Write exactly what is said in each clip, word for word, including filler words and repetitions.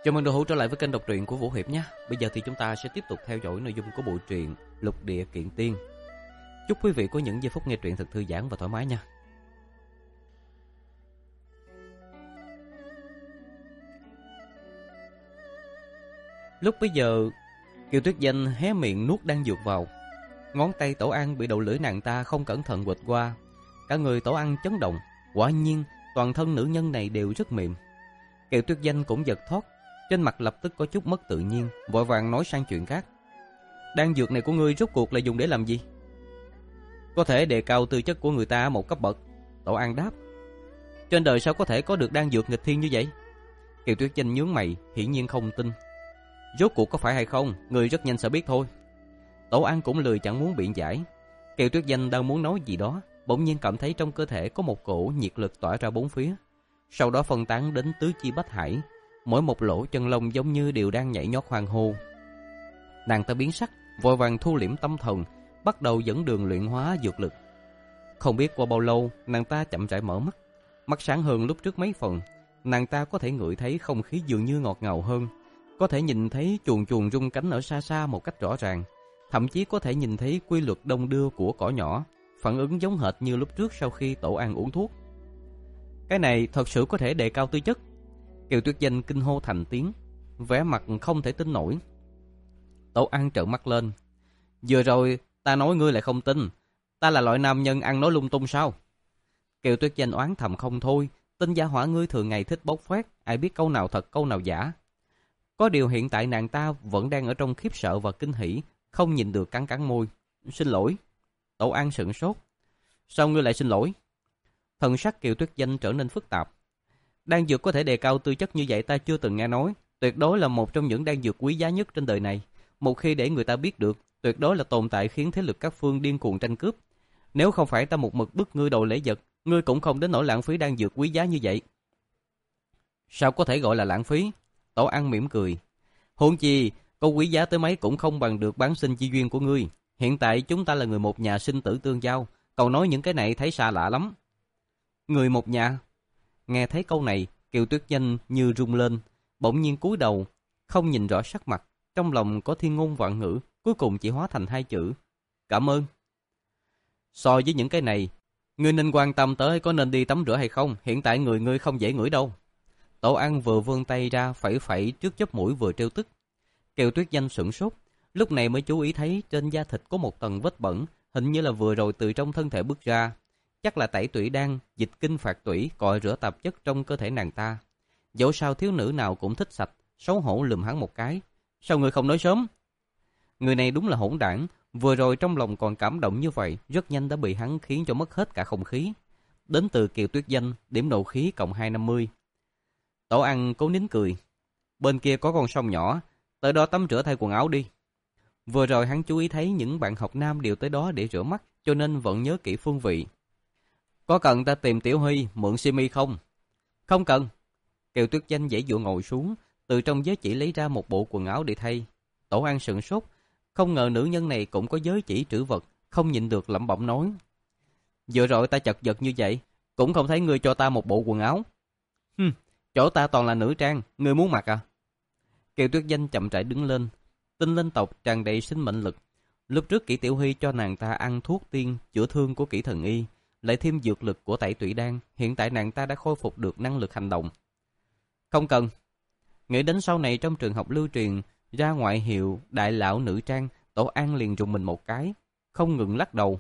Chào mừng đội hữu trở lại với kênh đọc truyện của Vũ Hiệp nhé. Bây giờ thì chúng ta sẽ tiếp tục theo dõi nội dung của bộ truyện Lục Địa Kiện Tiên. Chúc quý vị có những giây phút nghe truyện thật thư giãn và thoải mái nha. Lúc bấy giờ, Kiều Tuyết Danh hé miệng nuốt đan dược vào. Ngón tay Tổ An bị đầu lưỡi nàng ta không cẩn thận quệt qua. Cả người Tổ An chấn động. Quả nhiên, toàn thân nữ nhân này đều rất mềm. Kiều Tuyết Danh cũng giật thót. Trên mặt lập tức có chút mất tự nhiên, vội vàng nói sang chuyện khác. Đan dược này của ngươi rốt cuộc là dùng để làm gì? Có thể đề cao tư chất của người ta một cấp bậc. Tổ An đáp. Trên đời sao có thể có được đan dược nghịch thiên như vậy? Kiều Tuyết Danh nhướng mày, hiển nhiên không tin. Rốt cuộc có phải hay không, ngươi rất nhanh sẽ biết thôi. Tổ An cũng lười chẳng muốn biện giải. Kiều Tuyết Danh đang muốn nói gì đó, bỗng nhiên cảm thấy trong cơ thể có một cổ nhiệt lực tỏa ra bốn phía, sau đó phân tán đến tứ chi bách hải. Mỗi một lỗ chân lông giống như đều đang nhảy nhót hoang hô. Nàng ta biến sắc, vội vàng thu liễm tâm thần, bắt đầu dẫn đường luyện hóa dược lực. Không biết qua bao lâu, nàng ta chậm rãi mở mắt. Mắt sáng hơn lúc trước mấy phần. Nàng ta có thể ngửi thấy không khí dường như ngọt ngào hơn, có thể nhìn thấy chuồn chuồn rung cánh ở xa xa một cách rõ ràng, thậm chí có thể nhìn thấy quy luật đông đưa của cỏ nhỏ, phản ứng giống hệt như lúc trước sau khi Tổ An uống thuốc. Cái này thật sự có thể đề cao tư chất? Kiều Tuyết Danh kinh hô thành tiếng, vẻ mặt không thể tin nổi. Tổ An trợn mắt lên. Vừa rồi ta nói ngươi lại không tin, ta là loại nam nhân ăn nói lung tung sao? Kiều Tuyết Danh oán thầm không thôi, tin gia hỏa ngươi thường ngày thích bốc phét, ai biết câu nào thật câu nào giả. Có điều hiện tại nàng ta vẫn đang ở trong khiếp sợ và kinh hỉ, không nhìn được cắn cắn môi. Xin lỗi. Tổ An sửng sốt. Sao ngươi lại xin lỗi? Thần sắc Kiều Tuyết Danh trở nên phức tạp. Đan dược có thể đề cao tư chất như vậy ta chưa từng nghe nói, tuyệt đối là một trong những đan dược quý giá nhất trên đời này. Một khi để người ta biết được, tuyệt đối là tồn tại khiến thế lực các phương điên cuồng tranh cướp. Nếu không phải ta một mực bức ngươi đồ lễ vật, ngươi cũng không đến nỗi lãng phí đan dược quý giá như vậy. Sao có thể gọi là lãng phí? Tổ An mỉm cười. Huống chi, có quý giá tới mấy cũng không bằng được bán sinh chi duyên của ngươi. Hiện tại chúng ta là người một nhà, sinh tử tương giao, cậu nói những cái này thấy xa lạ lắm. Người một nhà? Nghe thấy câu này, Kiều Tuyết Danh như rung lên, bỗng nhiên cúi đầu, không nhìn rõ sắc mặt, trong lòng có thiên ngôn vạn ngữ, cuối cùng chỉ hóa thành hai chữ: cảm ơn. So với những cái này, ngươi nên quan tâm tới có nên đi tắm rửa hay không, hiện tại người ngươi không dễ ngửi đâu. Tổ An vừa vươn tay ra phẩy phẩy trước chóp mũi vừa trêu tức. Kiều Tuyết Danh sửng sốt, lúc này mới chú ý thấy trên da thịt có một tầng vết bẩn, hình như là vừa rồi từ trong thân thể bước ra. Chắc là tẩy tủy đan, dịch kinh phạt tủy, cọ rửa tạp chất trong cơ thể nàng ta. Dẫu sao thiếu nữ nào cũng thích sạch, xấu hổ lườm hắn một cái. Sao ngươi không nói sớm? Người này đúng là hỗn đảng, vừa rồi trong lòng còn cảm động như vậy, rất nhanh đã bị hắn khiến cho mất hết cả không khí. Đến từ Kiều Tuyết Danh, điểm nộ khí cộng hai trăm năm mươi. Tổ An cố nín cười. Bên kia có con sông nhỏ, tới đó tắm rửa thay quần áo đi. Vừa rồi hắn chú ý thấy những bạn học nam đều tới đó để rửa mắt, cho nên vẫn nhớ kỹ phương vị. Có cần ta tìm Tiểu Huy mượn simi không? Không cần. Kiều Tuyết Danh dễ dụa ngồi xuống, từ trong giới chỉ lấy ra một bộ quần áo để thay. Tổ An sửng sốt, không ngờ nữ nhân này cũng có giới chỉ trữ vật, không nhịn được lẩm bẩm nói. Vừa rồi ta chật vật như vậy, cũng không thấy ngươi cho ta một bộ quần áo. Hừm, chỗ ta toàn là nữ trang, ngươi muốn mặc à? Kiều Tuyết Danh chậm rãi đứng lên, tinh linh tộc tràn đầy sinh mệnh lực. Lúc trước Kỷ Tiểu Huy cho nàng ta ăn thuốc tiên chữa thương của Kỷ Thần Y, lại thêm dược lực của tẩy tủy đan, hiện tại nàng ta đã khôi phục được năng lực hành động. Không cần. Nghĩ đến sau này trong trường học lưu truyền ra ngoại hiệu đại lão nữ trang, Tổ An liền rùng mình một cái, không ngừng lắc đầu.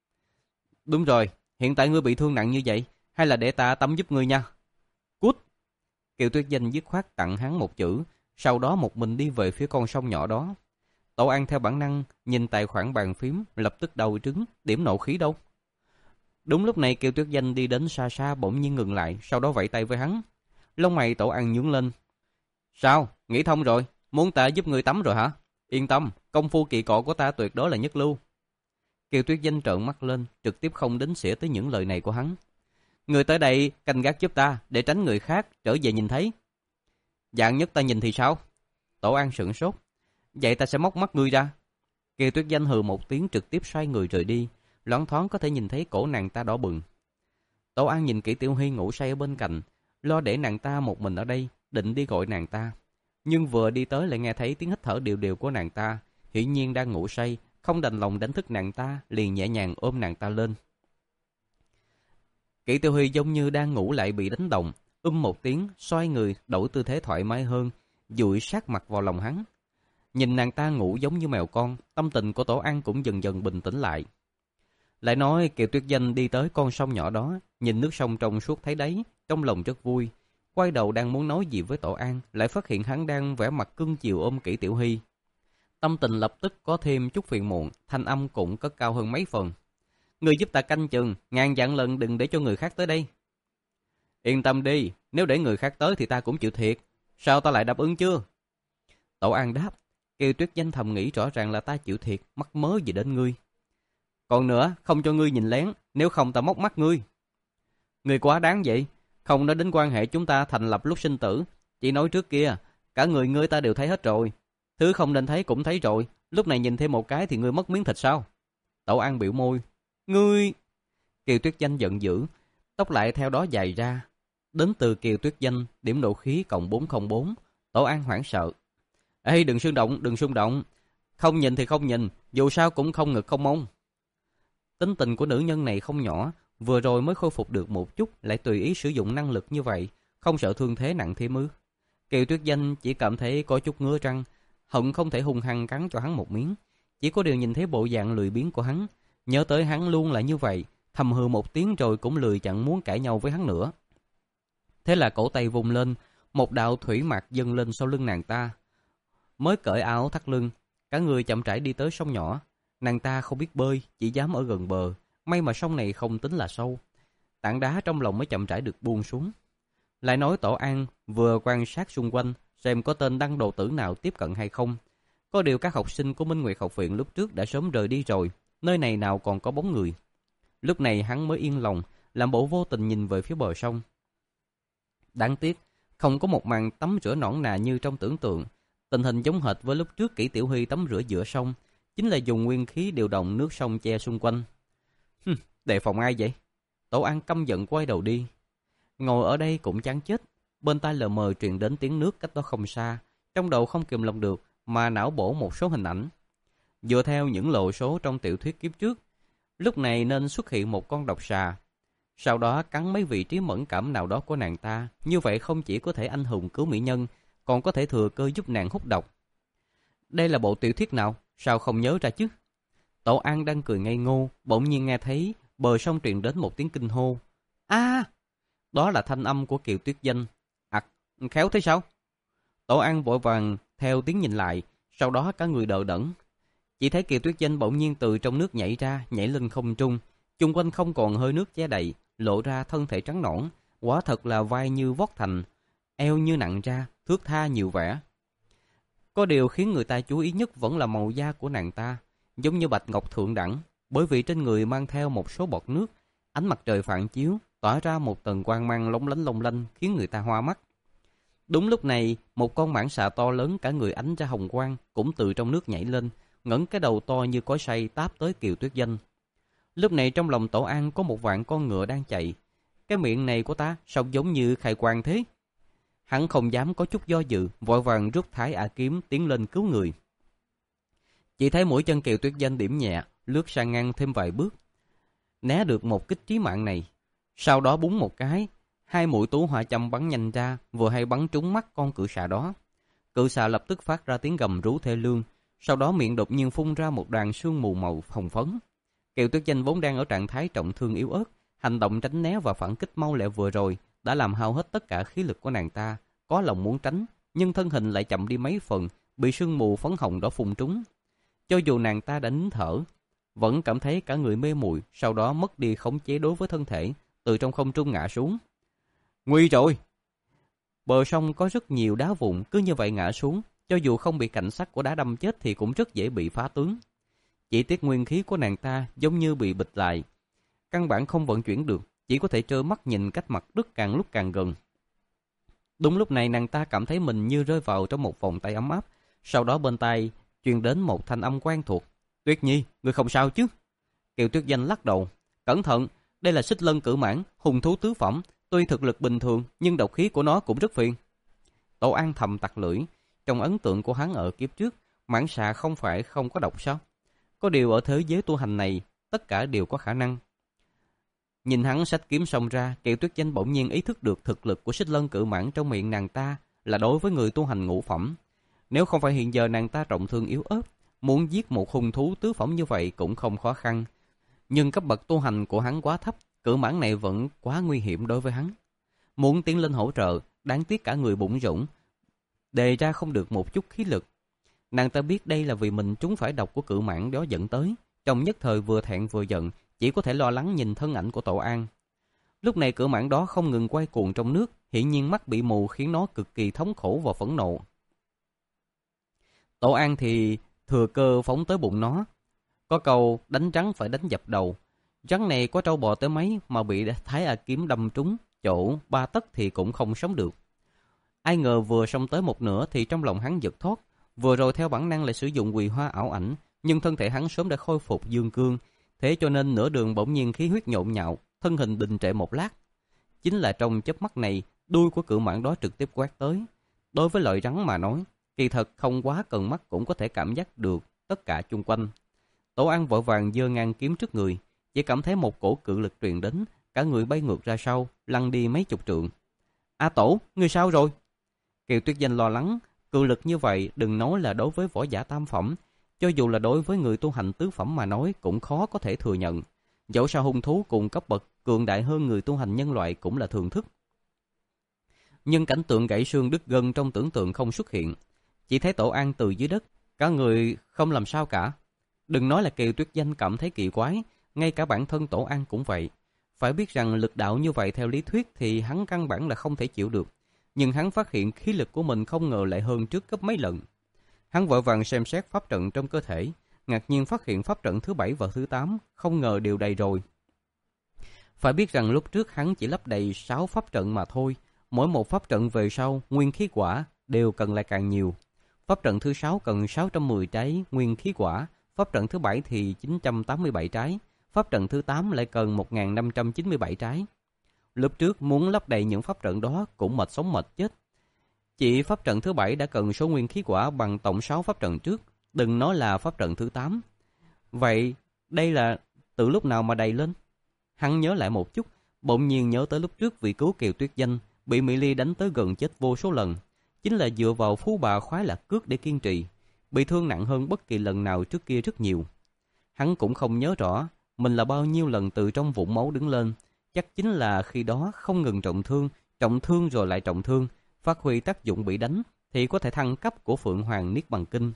Đúng rồi, hiện tại ngươi bị thương nặng như vậy, hay là để ta tắm giúp ngươi nha. Cút. Kiều Tuyết Danh dứt khoát tặng hắn một chữ, sau đó một mình đi về phía con sông nhỏ đó. Tổ An theo bản năng nhìn tài khoản bàn phím, lập tức đầu trứng, điểm nộ khí đâu. Đúng lúc này Kiều Tuyết Danh đi đến xa xa bỗng nhiên ngừng lại, sau đó vẫy tay với hắn. Lông mày Tổ An nhướng lên. Sao? Nghĩ thông rồi? Muốn ta giúp người tắm rồi hả? Yên tâm, công phu kỳ cọ của ta tuyệt đối là nhất lưu. Kiều Tuyết Danh trợn mắt lên, trực tiếp không đếm xỉa tới những lời này của hắn. Người tới đây canh gác giúp ta, để tránh người khác trở về nhìn thấy. Dạng nhất ta nhìn thì sao? Tổ An sửng sốt. Vậy ta sẽ móc mắt ngươi ra. Kiều Tuyết Danh hừ một tiếng trực tiếp xoay người rời đi. Loáng thoáng có thể nhìn thấy cổ nàng ta đỏ bừng. Tổ An nhìn Kỷ Tiểu Huy ngủ say ở bên cạnh, lo để nàng ta một mình ở đây, định đi gọi nàng ta. nhưng vừa đi tới lại nghe thấy tiếng hít thở đều đều của nàng ta, hiển nhiên đang ngủ say, không đành lòng đánh thức nàng ta, liền nhẹ nhàng ôm nàng ta lên. Kỷ Tiểu Huy giống như đang ngủ lại bị đánh động, um một tiếng, xoay người, đổi tư thế thoải mái hơn, dụi sát mặt vào lòng hắn. Nhìn nàng ta ngủ giống như mèo con, tâm tình của Tổ An cũng dần dần bình tĩnh lại. Lại nói Kiều Tuyết Danh đi tới con sông nhỏ đó, nhìn nước sông trong suốt thấy đấy, trong lòng rất vui. Quay đầu đang muốn nói gì với Tổ An, lại phát hiện hắn đang vẻ mặt cưng chiều ôm Kỷ Tiểu Huy. Tâm tình lập tức có thêm chút phiền muộn, thanh âm cũng cất cao hơn mấy phần. Người giúp ta canh chừng, ngàn vạn lần đừng để cho người khác tới đây. Yên tâm đi, nếu để người khác tới thì ta cũng chịu thiệt. Sao ta lại đáp ứng chưa? Tổ An đáp. Kiều Tuyết Danh thầm nghĩ rõ ràng là ta chịu thiệt, mắc mớ gì đến ngươi. Còn nữa, không cho ngươi nhìn lén, nếu không ta móc mắt ngươi. Ngươi quá đáng vậy, không nói đến quan hệ chúng ta thành lập lúc sinh tử. Chỉ nói trước kia, cả người ngươi ta đều thấy hết rồi. Thứ không nên thấy cũng thấy rồi, lúc này nhìn thêm một cái thì ngươi mất miếng thịt sao? Tổ An biểu môi. Ngươi... Kiều Tuyết Danh giận dữ, tóc lại theo đó dài ra. Đến từ Kiều Tuyết Danh, điểm độ khí cộng bốn không bốn. Tổ An hoảng sợ. Ê, đừng xung động, đừng xung động. Không nhìn thì không nhìn, dù sao cũng không ngực không mông. Tính tình của nữ nhân này không nhỏ, vừa rồi mới khôi phục được một chút, lại tùy ý sử dụng năng lực như vậy, không sợ thương thế nặng thêm ư? Kiều Tuyết Danh chỉ cảm thấy có chút ngứa răng, hận không thể hung hăng cắn cho hắn một miếng. Chỉ có điều nhìn thấy bộ dạng lười biếng của hắn, nhớ tới hắn luôn là như vậy, thầm hừ một tiếng rồi cũng lười chẳng muốn cãi nhau với hắn nữa. Thế là cổ tay vùng lên, một đạo thủy mạc dâng lên sau lưng nàng ta. Mới cởi áo thắt lưng, cả người chậm rãi đi tới sông nhỏ. Nàng ta không biết bơi, chỉ dám ở gần bờ. May mà sông này không tính là sâu. Tảng đá trong lòng mới chậm rãi được buông xuống. Lại nói Tổ An vừa quan sát xung quanh, xem có tên đăng đồ tử nào tiếp cận hay không. Có điều các học sinh của Minh Nguyệt học viện lúc trước đã sớm rời đi rồi, nơi này nào còn có bóng người. Lúc này hắn mới yên lòng, làm bộ vô tình nhìn về phía bờ sông. Đáng tiếc, không có một màn tắm rửa nõn nà như trong tưởng tượng. Tình hình giống hệt với lúc trước Kỷ Tiểu Huy tắm rửa giữa sông, chính là dùng nguyên khí điều động nước sông che xung quanh. Hừm, đề phòng ai vậy? Tổ An căm giận quay đầu đi. Ngồi ở đây cũng chán chết, bên tai lờ mờ truyền đến tiếng nước cách đó không xa, trong đầu không kìm lòng được mà não bổ một số hình ảnh. Dựa theo những lộ số trong tiểu thuyết kiếp trước, lúc này nên xuất hiện một con độc xà, sau đó cắn mấy vị trí mẫn cảm nào đó của nàng ta. Như vậy không chỉ có thể anh hùng cứu mỹ nhân, còn có thể thừa cơ giúp nàng hút độc. Đây là bộ tiểu thuyết nào? Sao không nhớ ra chứ? Tổ An đang cười ngây ngô, bỗng nhiên nghe thấy bờ sông truyền đến một tiếng kinh hô. A! Đó là thanh âm của Kiều Tuyết Danh. À, khéo thế sao? Tổ An vội vàng theo tiếng nhìn lại, sau đó cả người đờ đẫn. Chỉ thấy Kiều Tuyết Danh bỗng nhiên từ trong nước nhảy ra, nhảy lên không trung, chung quanh không còn hơi nước che đậy, lộ ra thân thể trắng nõn, quả thật là vai như vót thành, eo như nặng ra, thướt tha nhiều vẻ. Có điều khiến người ta chú ý nhất vẫn là màu da của nàng ta, giống như bạch ngọc thượng đẳng, bởi vì trên người mang theo một số bọt nước, ánh mặt trời phản chiếu, tỏa ra một tầng quang mang lóng lánh long lanh khiến người ta hoa mắt. Đúng lúc này, một con mãng xà to lớn cả người ánh ra hồng quang cũng từ trong nước nhảy lên, ngẩng cái đầu to như cối xay táp tới Kiều Tuyết Danh. Lúc này trong lòng Tổ An có một vạn con ngựa đang chạy. Cái miệng này của ta sao giống như khai quang thế? Hắn không dám có chút do dự, vội vàng rút Thái Ả kiếm tiến lên cứu người. Chỉ thấy mũi chân Kiều Tuyết Danh điểm nhẹ, lướt sang ngang thêm vài bước, né được một kích chí mạng này. Sau đó búng một cái, hai mũi tú hỏa châm bắn nhanh ra, vừa hay bắn trúng mắt con cự xà đó. Cự xà lập tức phát ra tiếng gầm rú thê lương, sau đó miệng đột nhiên phun ra một đoàn sương mù màu hồng phấn. Kiều Tuyết Danh vốn đang ở trạng thái trọng thương yếu ớt, hành động tránh né và phản kích mau lẹ vừa rồi đã làm hao hết tất cả khí lực của nàng ta. Có lòng muốn tránh, nhưng thân hình lại chậm đi mấy phần, bị sương mù phấn hồng đó phun trúng. Cho dù nàng ta đã nín thở, vẫn cảm thấy cả người mê muội, sau đó mất đi khống chế đối với thân thể, từ trong không trung ngã xuống. Nguy rồi! Bờ sông có rất nhiều đá vụn, cứ như vậy ngã xuống, cho dù không bị cạnh sắc của đá đâm chết thì cũng rất dễ bị phá tướng. Chỉ tiếc nguyên khí của nàng ta giống như bị bịch lại, căn bản không vận chuyển được, chỉ có thể trơ mắt nhìn cách mặt đất càng lúc càng gần. Đúng lúc này nàng ta cảm thấy mình như rơi vào trong một vòng tay ấm áp, sau đó bên tai truyền đến một thanh âm quen thuộc. Tuyết Nhi, ngươi không sao chứ? Kiều Tuyết Danh lắc đầu. Cẩn thận, đây là xích lân cử mãng, hung thú tứ phẩm, tuy thực lực bình thường nhưng độc khí của nó cũng rất phiền. Tổ An thầm tặc lưỡi, trong ấn tượng của hắn ở kiếp trước, mãng xà không phải không có độc sao? Có điều ở thế giới tu hành này, tất cả đều có khả năng. Nhìn hắn xách kiếm xông ra, Kiều Tuyết Danh bỗng nhiên ý thức được thực lực của Xích Lân Cự Mãng trong miệng nàng ta là đối với người tu hành ngũ phẩm. Nếu không phải hiện giờ nàng ta trọng thương yếu ớt, muốn giết một hung thú tứ phẩm như vậy cũng không khó khăn. Nhưng cấp bậc tu hành của hắn quá thấp, cự mãng này vẫn quá nguy hiểm đối với hắn. Muốn tiến lên hỗ trợ, đáng tiếc cả người bụng rỗng, đề ra không được một chút khí lực. Nàng ta biết đây là vì mình trúng phải độc của cự mãng đó dẫn tới, trong nhất thời vừa thẹn vừa giận, chỉ có thể lo lắng nhìn thân ảnh của Tổ An. Lúc này cự mãng đó không ngừng quay cuồng trong nước, hiển nhiên mắt bị mù khiến nó cực kỳ thống khổ và phẫn nộ. Tổ An thì thừa cơ phóng tới bụng nó. Có câu đánh rắn phải đánh dập đầu. Rắn này có trâu bò tới mấy mà bị Thái A kiếm đâm trúng chỗ ba tấc thì cũng không sống được. Ai ngờ vừa xông tới một nửa thì trong lòng hắn giật thót. Vừa rồi theo bản năng lại sử dụng quỳ hoa ảo ảnh, nhưng thân thể hắn sớm đã khôi phục dương cương, thế cho nên nửa đường bỗng nhiên khí huyết nhộn nhạo, thân hình đình trệ một lát. Chính là trong chớp mắt này, đuôi của cự mãng đó trực tiếp quét tới. Đối với loại rắn mà nói, kỳ thật không quá cần mắt cũng có thể cảm giác được tất cả chung quanh. Tổ An vội vàng giơ ngang kiếm trước người, chỉ cảm thấy một cổ cự lực truyền đến, cả người bay ngược ra sau, lăn đi mấy chục trượng. A Tổ, ngươi sao rồi? Kiều Tuyết Danh lo lắng, cự lực như vậy đừng nói là đối với võ giả tam phẩm, cho dù là đối với người tu hành tứ phẩm mà nói cũng khó có thể thừa nhận. Dẫu sao hung thú cùng cấp bậc cường đại hơn người tu hành nhân loại cũng là thường thức. Nhưng cảnh tượng gãy xương đứt gân trong tưởng tượng không xuất hiện, chỉ thấy Tổ An từ dưới đất, cả người không làm sao cả. Đừng nói là Kiều Tuyết Danh cảm thấy kỳ quái, ngay cả bản thân Tổ An cũng vậy. Phải biết rằng lực đạo như vậy theo lý thuyết thì hắn căn bản là không thể chịu được. Nhưng hắn phát hiện khí lực của mình không ngờ lại hơn trước gấp mấy lần. Hắn vội vàng xem xét pháp trận trong cơ thể, ngạc nhiên phát hiện pháp trận thứ bảy và thứ tám không ngờ đều đầy rồi. Phải biết rằng lúc trước hắn chỉ lắp đầy sáu pháp trận mà thôi, mỗi một pháp trận về sau nguyên khí quả đều cần lại càng nhiều. Pháp trận thứ sáu cần sáu trăm mười trái nguyên khí quả, pháp trận thứ bảy thì chín trăm tám mươi bảy trái, pháp trận thứ tám lại cần một nghìn năm trăm chín mươi bảy trái. Lúc trước muốn lấp đầy những pháp trận đó cũng mệt sống mệt chết. Chỉ pháp trận thứ bảy đã cần số nguyên khí quả bằng tổng sáu pháp trận trước, đừng nói là pháp trận thứ tám. Vậy đây là từ lúc nào mà đầy lên? Hắn nhớ lại một chút, bỗng nhiên nhớ tới lúc trước vì cứu Kiều Tuyết Danh bị Mỹ Ly đánh tới gần chết vô số lần, chính là dựa vào phú bà khoái lạc cước để kiên trì, bị thương nặng hơn bất kỳ lần nào trước kia rất nhiều. Hắn cũng không nhớ rõ mình là bao nhiêu lần từ trong vũng máu đứng lên, chắc chính là khi đó không ngừng trọng thương, trọng thương rồi lại trọng thương, phát huy tác dụng bị đánh thì có thể thăng cấp của Phượng Hoàng Niết Bàn Kinh.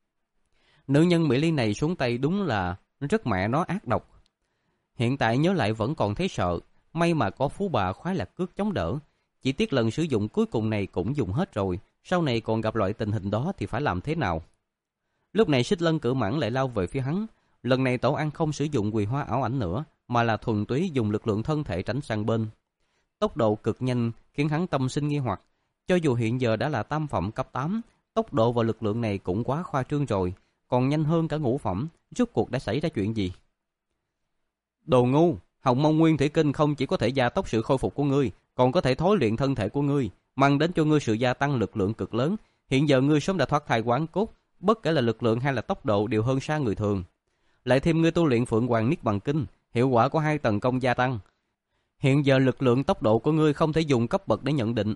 Nữ nhân Mỹ Ly này xuống tay đúng là rất mẹ nó ác độc. Hiện tại nhớ lại vẫn còn thấy sợ, may mà có phú bà khoái lạc cước chống đỡ. Chỉ tiếc lần sử dụng cuối cùng này cũng dùng hết rồi, sau này còn gặp loại tình hình đó thì phải làm thế nào? Lúc này Xích Lân Cự Mãng lại lao về phía hắn. Lần này Tổ An không sử dụng quỳ hoa ảo ảnh nữa, mà là thuần túy dùng lực lượng thân thể tránh sang bên. Tốc độ cực nhanh khiến hắn tâm sinh nghi hoặc. Cho dù hiện giờ đã là tam phẩm cấp tám, tốc độ và lực lượng này cũng quá khoa trương rồi, còn nhanh hơn cả ngũ phẩm. Rốt cuộc đã xảy ra chuyện gì? Đồ ngu! Hồng Mông Nguyên Thủy Kinh không chỉ có thể gia tốc sự khôi phục của ngươi, còn có thể thối luyện thân thể của ngươi, mang đến cho ngươi sự gia tăng lực lượng cực lớn. Hiện giờ ngươi sớm đã thoát thai quán cốt, bất kể là lực lượng hay là tốc độ đều hơn xa người thường. Lại thêm ngươi tu luyện Phượng Hoàng Niết Bàn Kinh, hiệu quả của hai tầng công gia tăng. Hiện giờ lực lượng tốc độ của ngươi không thể dùng cấp bậc để nhận định.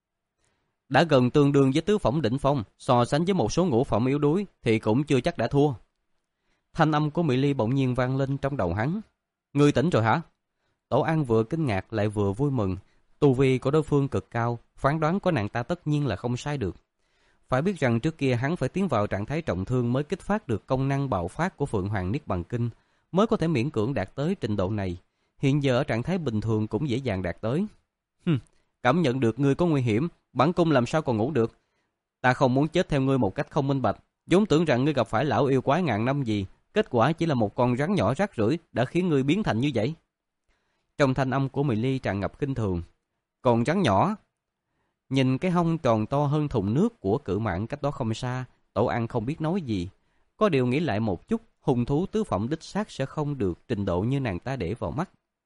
Đã gần tương đương với tứ phẩm đỉnh phong, so sánh với một số ngũ phẩm yếu đuối thì cũng chưa chắc đã thua. Thanh âm của Mỹ Ly bỗng nhiên vang lên trong đầu hắn. Ngươi tỉnh rồi hả? Tổ An vừa kinh ngạc lại vừa vui mừng. Tu vi của đối phương cực cao, phán đoán của nàng ta tất nhiên là không sai được. Phải biết rằng trước kia hắn phải tiến vào trạng thái trọng thương mới kích phát được công năng bạo phát của Phượng Hoàng Niết Bàn Kinh, mới có thể miễn cưỡng đạt tới trình độ này. Hiện giờ ở trạng thái bình thường cũng dễ dàng đạt tới. Hừm, cảm nhận được ngươi có nguy hiểm, bản cung làm sao còn ngủ được. Ta không muốn chết theo ngươi một cách không minh bạch, vốn tưởng rằng ngươi gặp phải lão yêu quái ngàn năm gì, kết quả chỉ là một con rắn nhỏ rác rưởi đã khiến ngươi biến thành như vậy. Trong thanh âm của Mỹ Ly tràn ngập kinh thường. Còn rắn nhỏ? Nhìn cái hông tròn to hơn thùng nước của cự mãng cách đó không xa, Tổ An không biết nói gì. Có điều nghĩ lại một chút, hung thú tứ phẩm đích xác sẽ không được trình độ như nàng ta để vào mắt.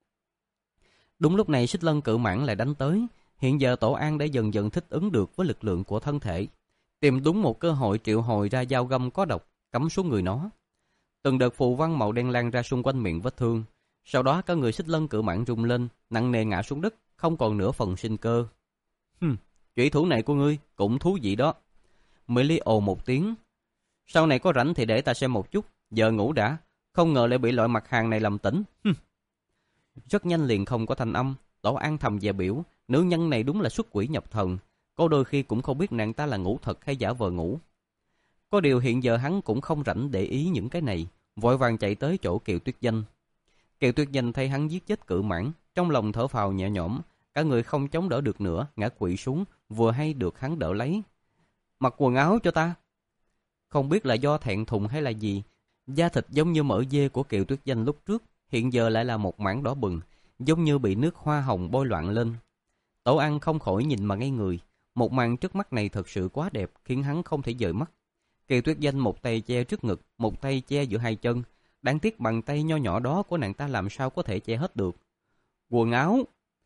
Đúng lúc này Xích Lân Cự Mãng lại đánh tới. Hiện giờ Tổ An đã dần dần thích ứng được với lực lượng của thân thể. tìm đúng một cơ hội triệu hồi ra dao găm có độc, cắm xuống người nó. Từng đợt phù văn màu đen lan ra xung quanh miệng vết thương. Sau đó cả người Xích Lân Cự Mãng rung lên, nặng nề ngã xuống đất, không còn nửa phần sinh cơ. Hừm, chủy thủ này của ngươi cũng thú vị đó. Mỹ Ly ồ một tiếng. Sau này có rảnh thì để ta xem một chút, giờ ngủ đã. Không ngờ lại bị loại mặt hàng này làm tỉnh. Hừm. Rất nhanh liền không có thanh âm. Tổ An thầm dè biểu, nữ nhân này đúng là xuất quỷ nhập thần. Có đôi khi cũng không biết nàng ta là ngủ thật hay giả vờ ngủ. Có điều hiện giờ hắn cũng không rảnh để ý những cái này, vội vàng chạy tới chỗ Kiều Tuyết Danh. Kiều Tuyết Danh thấy hắn giết chết Cự Mãng, trong lòng thở phào nhẹ nhõm, cả người không chống đỡ được nữa, ngã quỵ xuống, vừa hay được hắn đỡ lấy. Mặc quần áo cho ta. Không biết là do thẹn thùng hay là gì, da thịt giống như mỡ dê của Kiều Tuyết Danh lúc trước, hiện giờ lại là một mảng đỏ bừng, giống như bị nước hoa hồng bôi loạn lên. Tổ An không khỏi nhìn mà ngây người, một màn trước mắt này thật sự quá đẹp, khiến hắn không thể dời mắt. Kiều Tuyết Danh một tay che trước ngực, một tay che giữa hai chân, đáng tiếc bàn tay nho nhỏ đó của nàng ta làm sao có thể che hết được. Quần áo.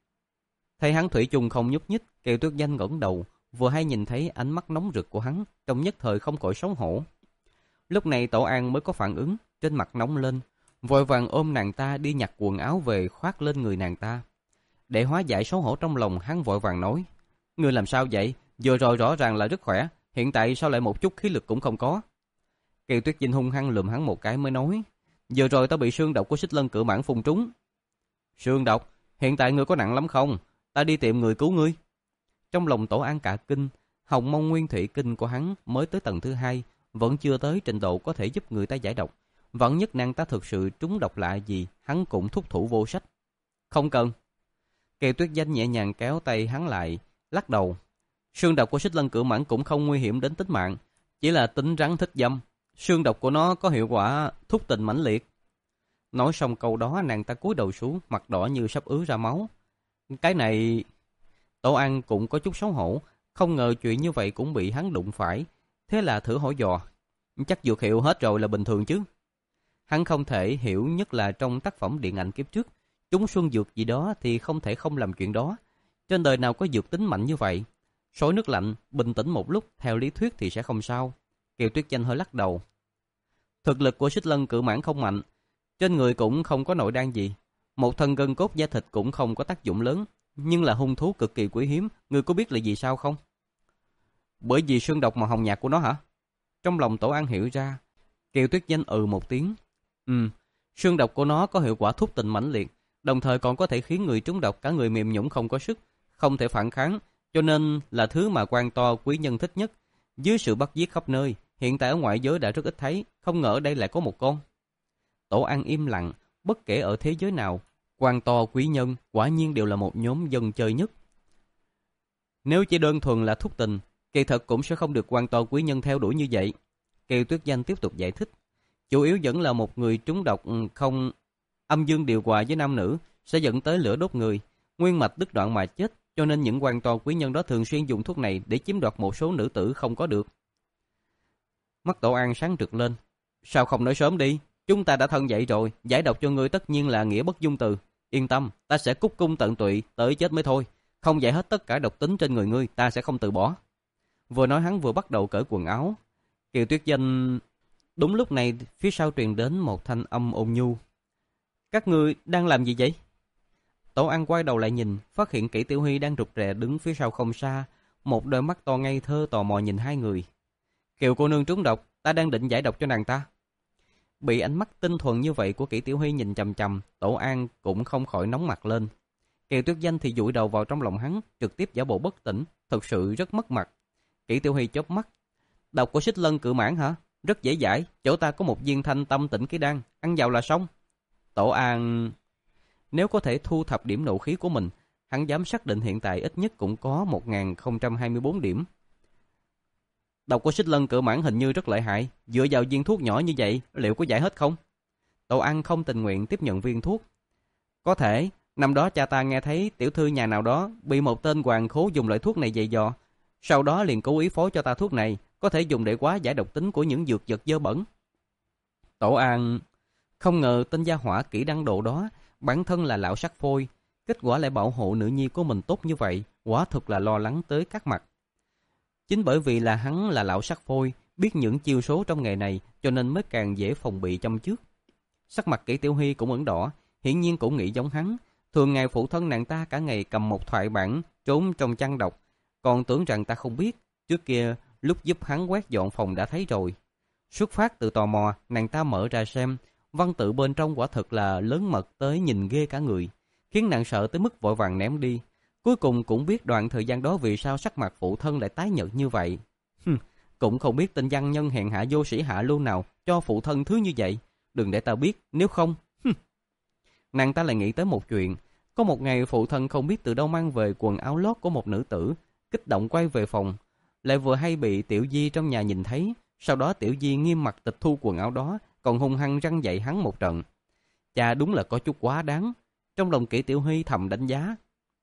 Thấy hắn thủy chung không nhúc nhích, Kiều Tuyết Danh ngẩng đầu, vừa hay nhìn thấy ánh mắt nóng rực của hắn, trong nhất thời không khỏi xấu hổ. Lúc này Tổ An mới có phản ứng, trên mặt nóng lên, vội vàng ôm nàng ta đi nhặt quần áo về khoác lên người nàng ta. Để hóa giải xấu hổ trong lòng, hắn vội vàng nói: "Ngươi làm sao vậy? Vừa rồi rõ ràng là rất khỏe, hiện tại sao lại một chút khí lực cũng không có?" Kiều Tuyết Dinh hung hăng lườm hắn một cái mới nói: "Vừa rồi ta bị xương độc của Xích Lân Cự Mãng phun trúng." "Xương độc? Hiện tại ngươi có nặng lắm không? Ta đi tìm người cứu ngươi." Trong lòng Tổ An cả kinh, Hồng Mông Nguyên Thủy Kinh của hắn mới tới tầng thứ hai, vẫn chưa tới trình độ có thể giúp người ta giải độc. Vẫn nhất nàng ta thực sự trúng độc lạ gì, hắn cũng thúc thủ vô sách. "Không cần." Kiều Tuyết Danh nhẹ nhàng kéo tay hắn lại, lắc đầu. "Xương độc của Xích Lân Cự Mãng cũng không nguy hiểm đến tính mạng, chỉ là tính rắn thích dâm. Xương độc của nó có hiệu quả thúc tình mãnh liệt." Nói xong câu đó, nàng ta cúi đầu xuống, mặt đỏ như sắp ứa ra máu. Cái này... Tổ An cũng có chút xấu hổ, không ngờ chuyện như vậy cũng bị hắn đụng phải. Thế là thử hỏi dò: "Chắc dược hiệu hết rồi là bình thường chứ?" Hắn không thể hiểu, nhất là trong tác phẩm điện ảnh kiếp trước, chúng xuân dược gì đó thì không thể không làm chuyện đó. Trên đời nào có dược tính mạnh như vậy? Xối nước lạnh, bình tĩnh một lúc, theo lý thuyết thì sẽ không sao. Kiều Tuyết Danh hơi lắc đầu. Thực lực của Xích Lân Cự Mãng không mạnh, trên người cũng không có nội đan gì, một thân gân cốt da thịt cũng không có tác dụng lớn, nhưng là hung thú cực kỳ quý hiếm. Ngươi có biết là gì sao không? Bởi vì xương độc màu hồng nhạt của nó hả? Trong lòng Tổ An hiểu ra. Kiều Tuyết Danh ừ một tiếng. Ừ, xương độc của nó có hiệu quả thúc tình mãnh liệt, đồng thời còn có thể khiến người trúng độc cả người mềm nhũn không có sức, không thể phản kháng, cho nên là thứ mà quan to quý nhân thích nhất. Dưới sự bắt giết khắp nơi, hiện tại ở ngoại giới đã rất ít thấy, không ngờ ở đây lại có một con. Tổ An im lặng, bất kể ở thế giới nào, quan to quý nhân quả nhiên đều là một nhóm dân chơi nhất. Nếu chỉ đơn thuần là thúc tình, kỳ thật cũng sẽ không được quan to quý nhân theo đuổi như vậy. Kiều Tuyết Danh tiếp tục giải thích. Chủ yếu vẫn là một người trúng độc không âm dương điều hòa với nam nữ sẽ dẫn tới lửa đốt người, nguyên mạch đứt đoạn mà chết, cho nên những quan to quý nhân đó thường xuyên dùng thuốc này để chiếm đoạt một số nữ tử không có được. Mắt Tổ An sáng rực lên. Sao không nói sớm đi? Chúng ta đã thân vậy rồi, giải độc cho ngươi tất nhiên là nghĩa bất dung từ. Yên tâm, ta sẽ cúc cung tận tụy, tới chết mới thôi. Không giải hết tất cả độc tính trên người ngươi, ta sẽ không từ bỏ. Vừa nói hắn vừa bắt đầu cởi quần áo. Kiều Tuyết Danh... Đúng lúc này, phía sau truyền đến một thanh âm ôn nhu. Các ngươi đang làm gì vậy? Tổ An quay đầu lại nhìn, phát hiện Kỷ Tiểu Huy đang rụt rè đứng phía sau không xa, một đôi mắt to ngây thơ tò mò nhìn hai người. Kiều cô nương trúng độc, ta đang định giải độc cho nàng ta. Bị ánh mắt tinh thuần như vậy của Kỷ Tiểu Huy nhìn chằm chằm, Tổ An cũng không khỏi nóng mặt lên. Kiều Tuyết Danh thì dụi đầu vào trong lòng hắn, trực tiếp giả bộ bất tỉnh, thực sự rất mất mặt. Kỷ Tiểu Huy chớp mắt. Độc của Xích Lân Cự Mãng hả? Rất dễ giải, chỗ ta có một viên thanh tâm tĩnh khí đan, ăn vào là xong. Tổ An... Nếu có thể thu thập điểm nộ khí của mình, hắn dám xác định hiện tại ít nhất cũng có một nghìn không trăm hai mươi bốn điểm. Độc của Xích Lân Cự Mãng hình như rất lợi hại, dựa vào viên thuốc nhỏ như vậy, liệu có giải hết không? Tổ An không tình nguyện tiếp nhận viên thuốc. Có thể, năm đó cha ta nghe thấy tiểu thư nhà nào đó bị một tên hoàng khố dùng loại thuốc này dày dò, sau đó liền cố ý phối cho ta thuốc này, có thể dùng để hóa giải độc tính của những dược vật dơ bẩn. Tổ An không ngờ tên gia hỏa Kỷ Đăng Độ đó bản thân là lão sắc phôi, kết quả lại bảo hộ nữ nhi của mình tốt như vậy, quả thực là lo lắng tới các mặt. Chính bởi vì là hắn là lão sắc phôi, biết những chiêu số trong nghề này cho nên mới càng dễ phòng bị châm trước. Sắc mặt Kỷ Tiểu Hy cũng ửng đỏ, hiển nhiên cũng nghĩ giống hắn. Thường ngày phụ thân nàng ta cả ngày cầm một thoại bản trốn trong chăn đọc, còn tưởng rằng ta không biết. Trước kia lúc giúp hắn quét dọn phòng đã thấy rồi. Xuất phát từ tò mò, nàng ta mở ra xem, văn tự bên trong quả thực là lớn mật tới nhìn ghê cả người, khiến nàng sợ tới mức vội vàng ném đi. Cuối cùng cũng biết đoạn thời gian đó vì sao sắc mặt phụ thân lại tái nhợt như vậy. Hừm, cũng không biết tên văn nhân hèn hạ vô sĩ hạ lưu nào cho phụ thân thứ như vậy. Đừng để ta biết, nếu không... Hừm. Nàng ta lại nghĩ tới một chuyện. Có một ngày phụ thân không biết từ đâu mang về quần áo lót của một nữ tử, kích động quay về phòng. Lại vừa hay bị Tiểu Di trong nhà nhìn thấy. Sau đó Tiểu Di nghiêm mặt tịch thu quần áo đó, còn hung hăng răn dạy hắn một trận. Cha đúng là có chút quá đáng. Trong lòng Kỷ Tiểu Hy thầm đánh giá.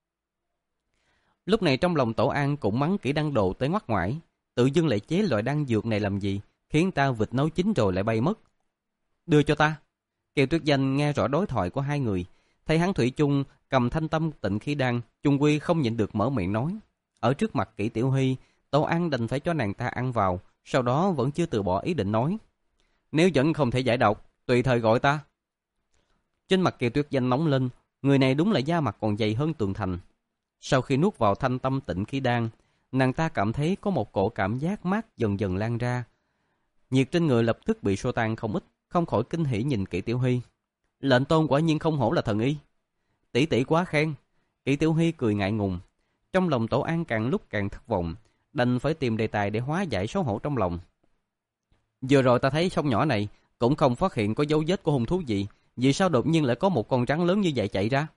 Lúc này trong lòng Tổ An cũng mắng Kỷ Đăng Đồ tới ngoắt ngoải. Tự dưng lại chế loại đan dược này làm gì, khiến ta vịt nấu chín rồi lại bay mất. Đưa cho ta. Kiều Tuyết Danh nghe rõ đối thoại của hai người, thấy hắn thủy chung cầm thanh tâm tịnh khí đan, chung quy không nhịn được mở miệng nói. Ở trước mặt Kỷ Tiểu Hy, Tổ An đành phải cho nàng ta ăn vào, sau đó vẫn chưa từ bỏ ý định nói. Nếu vẫn không thể giải độc, tùy thời gọi ta. Trên mặt Kiều Tuyết Danh nóng lên, người này đúng là da mặt còn dày hơn tường thành. Sau khi nuốt vào thanh tâm tịnh khí đan, nàng ta cảm thấy có một cổ cảm giác mát dần dần lan ra. Nhiệt trên người lập tức bị xô tan không ít, không khỏi kinh hỉ nhìn Kỷ Tiểu Hy. Lệnh tôn quả nhiên không hổ là thần y. Tỷ tỷ quá khen. Kỷ Tiểu Hy cười ngại ngùng. Trong lòng Tổ An càng lúc càng thất vọng, đành phải tìm đề tài để hóa giải xấu hổ trong lòng. Vừa rồi ta thấy sông nhỏ này cũng không phát hiện có dấu vết của hung thú gì, vì sao đột nhiên lại có một con rắn lớn như vậy chạy ra?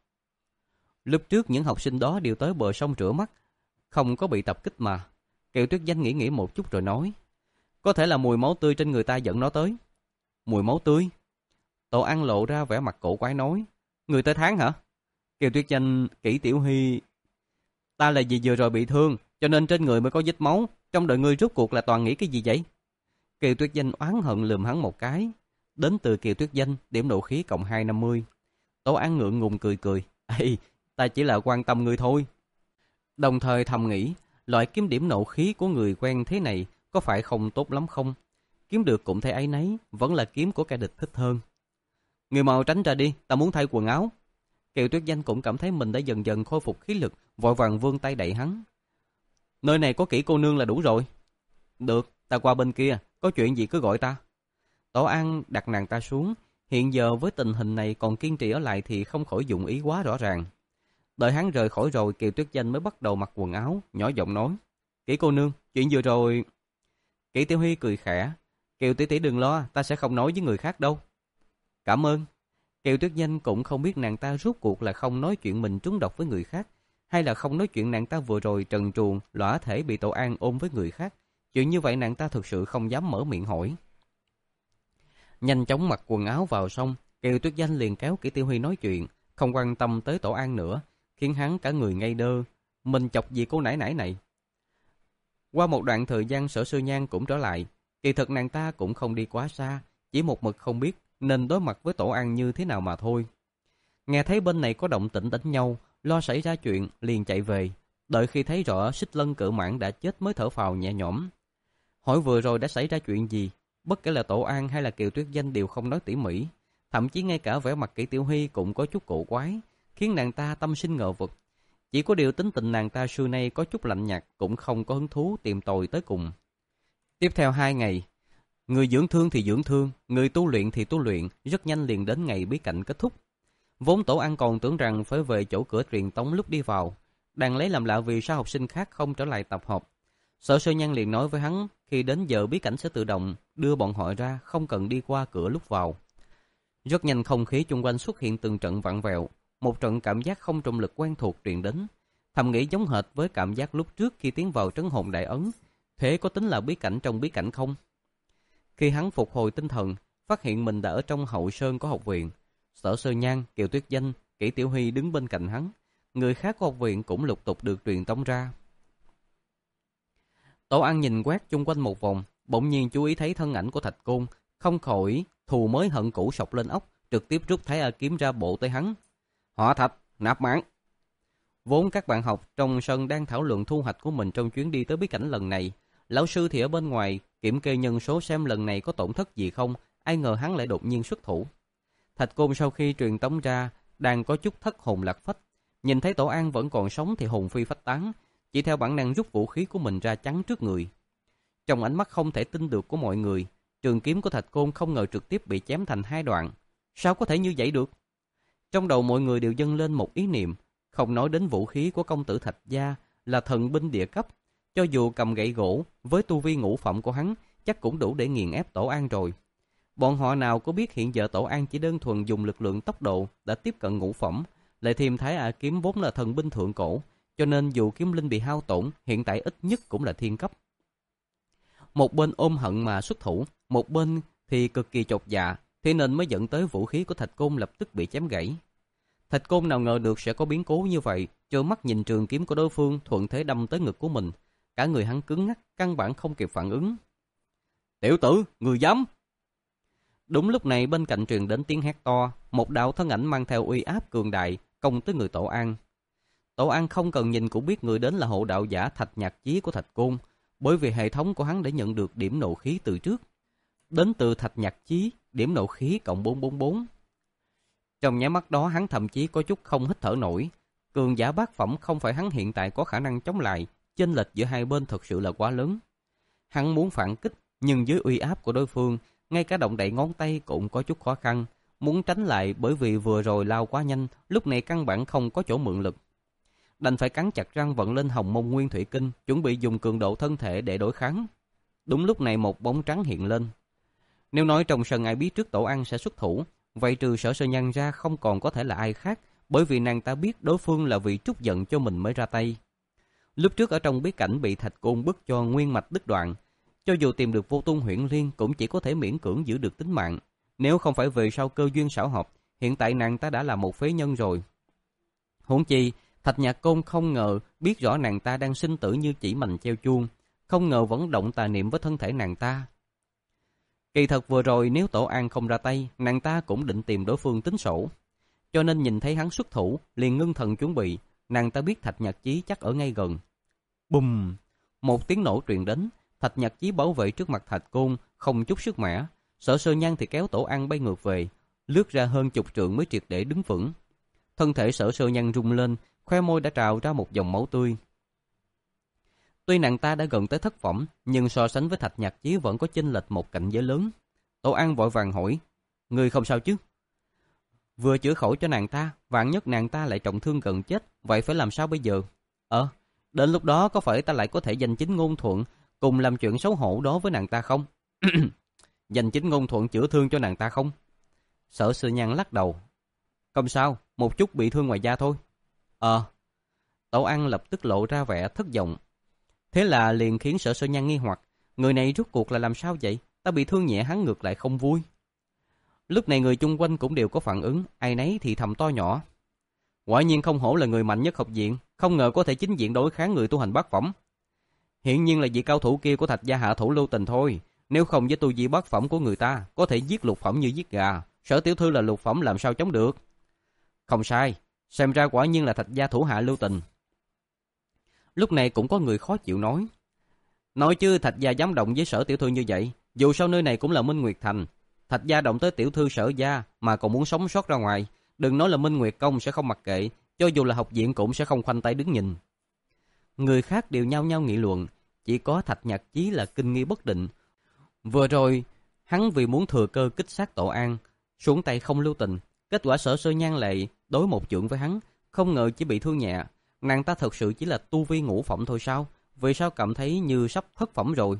Lúc trước những học sinh đó đều tới bờ sông rửa mắt, không có bị tập kích mà. Kiều Tuyết Danh nghĩ nghĩ một chút rồi nói. Có thể là mùi máu tươi trên người ta dẫn nó tới. Mùi máu tươi? Tổ An lộ ra vẻ mặt cổ quái nói. Người tới tháng hả? Kiều Tuyết Danh, Kỷ Tiểu Hy. Ta là vì vừa rồi bị thương, cho nên trên người mới có vết máu. Trong đời ngươi rốt cuộc là toàn nghĩ cái gì vậy? Kiều Tuyết Danh oán hận lườm hắn một cái. Đến từ Kiều Tuyết Danh, điểm nộ khí cộng hai trăm năm mươi. Tổ An ngượng ngùng cười cười. Ê, ta chỉ là quan tâm ngươi thôi. Đồng thời thầm nghĩ, loại kiếm điểm nộ khí của người quen thế này có phải không tốt lắm không? Kiếm được cũng thấy áy nấy, vẫn là kiếm của kẻ địch thích hơn. Người mau tránh ra đi, ta muốn thay quần áo. Kiều Tuyết Danh cũng cảm thấy mình đã dần dần khôi phục khí lực, vội vàng vươn tay đẩy hắn. Nơi này có Kỷ cô nương là đủ rồi. Được, ta qua bên kia, có chuyện gì cứ gọi ta. Tổ An đặt nàng ta xuống, hiện giờ với tình hình này còn kiên trì ở lại thì không khỏi dụng ý quá rõ ràng. Đợi hắn rời khỏi rồi, Kiều Tuyết Danh mới bắt đầu mặc quần áo, nhỏ giọng nói. Kỷ cô nương, chuyện vừa rồi... Kỷ Tiểu Hy cười khẽ. Kiều tỷ tỷ đừng lo, ta sẽ không nói với người khác đâu. Cảm ơn. Kiều Tuyết Danh cũng không biết nàng ta rốt cuộc là không nói chuyện mình trúng độc với người khác, hay là không nói chuyện nàng ta vừa rồi trần truồng, lõa thể bị Tổ An ôm với người khác. Chuyện như vậy nàng ta thực sự không dám mở miệng hỏi. Nhanh chóng mặc quần áo vào xong, Kiều Tuyết Danh liền kéo Kỷ Tiểu Hy nói chuyện, không quan tâm tới Tổ An nữa, khiến hắn cả người ngây đơ. Mình chọc gì cô nãi nãi này? Qua một đoạn thời gian Sở Sư Nhan cũng trở lại. Kỳ thực nàng ta cũng không đi quá xa, chỉ một mực không biết nên đối mặt với Tổ An như thế nào mà thôi. Nghe thấy bên này có động tĩnh đánh nhau, lo xảy ra chuyện liền chạy về. Đợi khi thấy rõ Xích Lân Cự Mãng đã chết mới thở phào nhẹ nhõm. Hỏi vừa rồi đã xảy ra chuyện gì, bất kể là Tổ An hay là Kiều Tuyết Danh đều không nói tỉ mỉ, thậm chí ngay cả vẻ mặt Kỷ Tiểu Hy cũng có chút cổ quái, khiến nàng ta tâm sinh ngờ vực. Chỉ có điều tính tình nàng ta xưa nay có chút lạnh nhạt, cũng không có hứng thú tìm tòi tới cùng. Tiếp theo hai ngày, người dưỡng thương thì dưỡng thương, người tu luyện thì tu luyện, rất nhanh liền đến ngày bí cảnh kết thúc. Vốn Tổ An còn tưởng rằng phải về chỗ cửa truyền tống lúc đi vào, đang lấy làm lạ vì sao học sinh khác không trở lại tập hợp. Sở Sơ Nhan liền nói với hắn, khi đến giờ bí cảnh sẽ tự động đưa bọn họ ra, không cần đi qua cửa lúc vào. Rất nhanh không khí chung quanh xuất hiện từng trận vặn vẹo, một trận cảm giác không trọng lực quen thuộc truyền đến, thầm nghĩ giống hệt với cảm giác lúc trước khi tiến vào trấn hồn đại ấn. Thế có tính là bí cảnh trong bí cảnh không? Khi hắn phục hồi tinh thần, phát hiện mình đã ở trong hậu sơn của học viện. Sở Sơ Nhan, Kiều Tuyết Danh, Kỷ Tiểu Hy đứng bên cạnh hắn. Người khác của học viện cũng lục tục được truyền tống ra. Tổ An nhìn quét chung quanh một vòng, bỗng nhiên chú ý thấy thân ảnh của Thạch Côn, không khỏi thù mới hận cũ sộc lên óc, trực tiếp rút Thái A kiếm ra bộ tới hắn. Họ Thạch, nạp mạng. Vốn các bạn học trong sân đang thảo luận thu hoạch của mình trong chuyến đi tới bí cảnh lần này. Lão sư thì ở bên ngoài kiểm kê nhân số xem lần này có tổn thất gì không, ai ngờ hắn lại đột nhiên xuất thủ. Thạch Côn sau khi truyền tống ra đang có chút thất hồn lạc phách, nhìn thấy Tổ An vẫn còn sống thì hồn phi phách tán, chỉ theo bản năng rút vũ khí của mình ra chắn trước người. Trong ánh mắt không thể tin được của mọi người, trường kiếm của Thạch Côn không ngờ trực tiếp bị chém thành hai đoạn. Sao có thể như vậy được? Trong đầu mọi người đều dâng lên một ý niệm, không nói đến vũ khí của công tử Thạch gia là thần binh địa cấp, cho dù cầm gậy gỗ với tu vi ngũ phẩm của hắn chắc cũng đủ để nghiền ép Tổ An rồi. Bọn họ nào có biết hiện giờ Tổ An chỉ đơn thuần dùng lực lượng tốc độ đã tiếp cận ngũ phẩm, lại thêm Thái A kiếm vốn là thần binh thượng cổ, cho nên dù kiếm linh bị hao tổn, hiện tại ít nhất cũng là thiên cấp. Một bên ôm hận mà xuất thủ, một bên thì cực kỳ chột dạ, thế nên mới dẫn tới vũ khí của Thạch Côn lập tức bị chém gãy. Thạch Côn nào ngờ được sẽ có biến cố như vậy, trơ mắt nhìn trường kiếm của đối phương thuận thế đâm tới ngực của mình, cả người hắn cứng ngắc, căn bản không kịp phản ứng. "Tiểu tử, người dám!" Đúng lúc này bên cạnh truyền đến tiếng hét to, một đạo thân ảnh mang theo uy áp cường đại công tới người Tổ An. Tổ An không cần nhìn cũng biết người đến là hộ đạo giả Thạch Nhạc Chí của Thạch Côn, bởi vì hệ thống của hắn đã nhận được điểm nộ khí từ trước. Đến từ Thạch Nhạc Chí, điểm nộ khí cộng bốn trăm bốn mươi bốn. Trong nháy mắt đó hắn thậm chí có chút không hít thở nổi. Cường giả bát phẩm không phải hắn hiện tại có khả năng chống lại, chênh lệch giữa hai bên thật sự là quá lớn. Hắn muốn phản kích, nhưng dưới uy áp của đối phương, ngay cả động đậy ngón tay cũng có chút khó khăn. Muốn tránh lại bởi vì vừa rồi lao quá nhanh, lúc này căn bản không có chỗ mượn lực. Đành phải cắn chặt răng vận lên Hồng Mông Nguyên Thủy Kinh, chuẩn bị dùng cường độ thân thể để đối kháng. Đúng lúc này một bóng trắng hiện lên. Nếu nói trong sân ai biết trước Tổ An sẽ xuất thủ, vậy trừ Sở Sơ Nhan ra không còn có thể là ai khác, bởi vì nàng ta biết đối phương là vì trút giận cho mình mới ra tay. Lúc trước ở trong bí cảnh bị Thạch Côn bức cho nguyên mạch đứt đoạn, cho dù tìm được Vô Tung Huyễn Liên cũng chỉ có thể miễn cưỡng giữ được tính mạng. Nếu không phải về sau cơ duyên xảo hợp, hiện tại nàng ta đã là một phế nhân rồi. Huống chi, Thạch Nhạc Côn không ngờ biết rõ nàng ta đang sinh tử như chỉ mành treo chuông, không ngờ vẫn động tà niệm với thân thể nàng ta. Kỳ thật vừa rồi nếu Tổ An không ra tay, nàng ta cũng định tìm đối phương tính sổ. Cho nên nhìn thấy hắn xuất thủ, liền ngưng thần chuẩn bị, nàng ta biết Thạch Nhạc Chí chắc ở ngay gần. Bùm! Một tiếng nổ truyền đến, Thạch Nhạc Chí bảo vệ trước mặt Thạch Côn, không chút sức mẻ. Sở Sơ Nhan thì kéo Tổ An bay ngược về, lướt ra hơn chục trượng mới triệt để đứng vững. Thân thể Sở Sơ Nhan rung lên, khoe môi đã trào ra một dòng máu tươi. Tuy nàng ta đã gần tới thất phẩm, nhưng so sánh với Thạch Nhạc Chí vẫn có chênh lệch một cảnh giới lớn. Tổ An vội vàng hỏi, "Ngươi không sao chứ?" Vừa chữa khỏi cho nàng ta, vạn nhất nàng ta lại trọng thương gần chết, vậy phải làm sao bây giờ? Ờ, đến lúc đó có phải ta lại có thể danh chính ngôn thuận cùng làm chuyện xấu hổ đó với nàng ta không? Danh chính ngôn thuận chữa thương cho nàng ta không? Sở Sơ Nhan lắc đầu. Không sao, một chút bị thương ngoài da thôi. Ờ. Tổ An lập tức lộ ra vẻ thất vọng. Thế là liền khiến Sở Sơ Nhan nghi hoặc, người này rốt cuộc là làm sao vậy? Ta bị thương nhẹ hắn ngược lại không vui. Lúc này người chung quanh cũng đều có phản ứng, ai nấy thì thầm to nhỏ. Quả nhiên không hổ là người mạnh nhất học viện, không ngờ có thể chính diện đối kháng người tu hành bát phẩm. Hiện nhiên là vị cao thủ kia của Thạch gia hạ thủ lưu tình thôi, nếu không với tu vi bát phẩm của người ta, có thể giết lục phẩm như giết gà, Sở tiểu thư là lục phẩm làm sao chống được. Không sai, xem ra quả nhiên là Thạch gia thủ hạ lưu tình. Lúc này cũng có người khó chịu nói. Nói chứ Thạch gia dám động với Sở tiểu thư như vậy, dù sao nơi này cũng là Minh Nguyệt Thành. Thạch gia động tới tiểu thư Sở gia mà còn muốn sống sót ra ngoài, đừng nói là Minh Nguyệt Công sẽ không mặc kệ, cho dù là học viện cũng sẽ không khoanh tay đứng nhìn. Người khác đều nhao nhao nghị luận, chỉ có Thạch Nhạc Chí là kinh nghi bất định. Vừa rồi, hắn vì muốn thừa cơ kích sát Tổ An, xuống tay không lưu tình, kết quả Sở Sơ Nhan lại đối một chưởng với hắn, không ngờ chỉ bị thương nhẹ. Nàng ta thật sự chỉ là tu vi ngũ phẩm thôi sao? Vì sao cảm thấy như sắp thất phẩm rồi?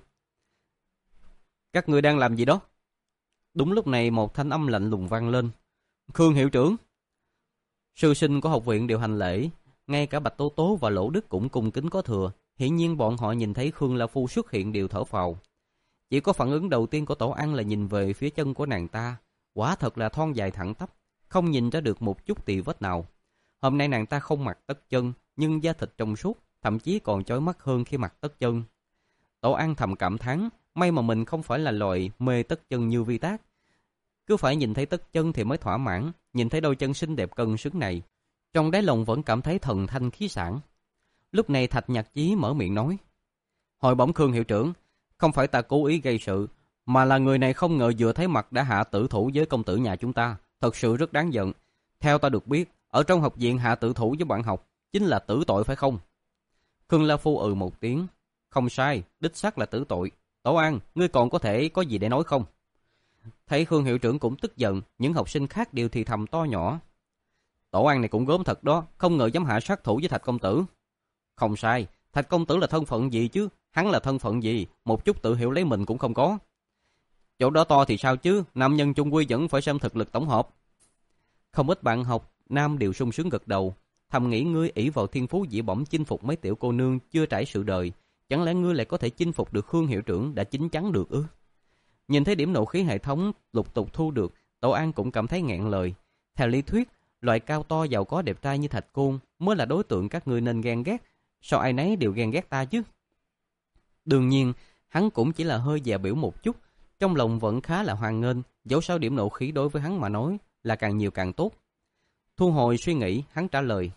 Các người đang làm gì đó? Đúng lúc này một thanh âm lạnh lùng vang lên. Khương hiệu trưởng. Sư sinh của học viện đều hành lễ, ngay cả Bạch Tố Tố và Lỗ Đức cũng cung kính có thừa. Hiển nhiên bọn họ nhìn thấy Khương La Phu xuất hiện đều thở phào. Chỉ có phản ứng đầu tiên của Tổ An là nhìn về phía chân của nàng ta, quả thật là thon dài thẳng tắp, không nhìn ra được một chút tì vết nào. Hôm nay nàng ta không mặc tất chân, nhưng da thịt trong suốt, thậm chí còn chói mắt hơn khi mặc tất chân. Tổ An thầm cảm thán, may mà mình không phải là loại mê tất chân như Vi Tác. Cứ phải nhìn thấy tất chân thì mới thỏa mãn, nhìn thấy đôi chân xinh đẹp cân xứng này, Trong đáy lòng vẫn cảm thấy thần thanh khí sảng. Lúc này Thạch Nhạc Chí mở miệng nói: "Hồi bẩm Khương hiệu trưởng, không phải ta cố ý gây sự, mà là người này không ngờ vừa thấy mặt đã hạ tử thủ với công tử nhà chúng ta, thật sự rất đáng giận. Theo ta được biết, ở trong học viện hạ tử thủ với bạn học chính là tử tội phải không?" Khương La Phu ừ một tiếng: "Không sai, đích xác là tử tội. Tổ An, ngươi còn có thể có gì để nói không?" Thấy Khương hiệu trưởng cũng tức giận, những học sinh khác đều thì thầm to nhỏ: "Tổ An này cũng gớm thật đó, không ngờ dám hạ sát thủ với Thạch công tử." "Không sai, Thạch công tử là thân phận gì chứ? Hắn là thân phận gì, một chút tự hiểu lấy mình cũng không có." "Chỗ đó to thì sao chứ, nam nhân chung quy vẫn phải xem thực lực tổng hợp." Không ít bạn học nam đều sung sướng gật đầu, thầm nghĩ ngươi ỷ vào thiên phú dị bẩm chinh phục mấy tiểu cô nương chưa trải sự đời, chẳng lẽ ngươi lại có thể chinh phục được Khương hiệu trưởng đã chín chắn được ư? Nhìn thấy điểm nộ khí hệ thống lục tục thu được, Tổ An cũng cảm thấy nghẹn lời. Theo lý thuyết, loại cao to giàu có đẹp trai như Thạch Côn mới là đối tượng các ngươi nên ghen ghét, sao ai nấy đều ghen ghét ta chứ? Đương nhiên, hắn cũng chỉ là hơi dè biểu một chút, trong lòng vẫn khá là hoan nghênh, dẫu sao điểm nộ khí đối với hắn mà nói là càng nhiều càng tốt. Thu hồi suy nghĩ, hắn trả lời: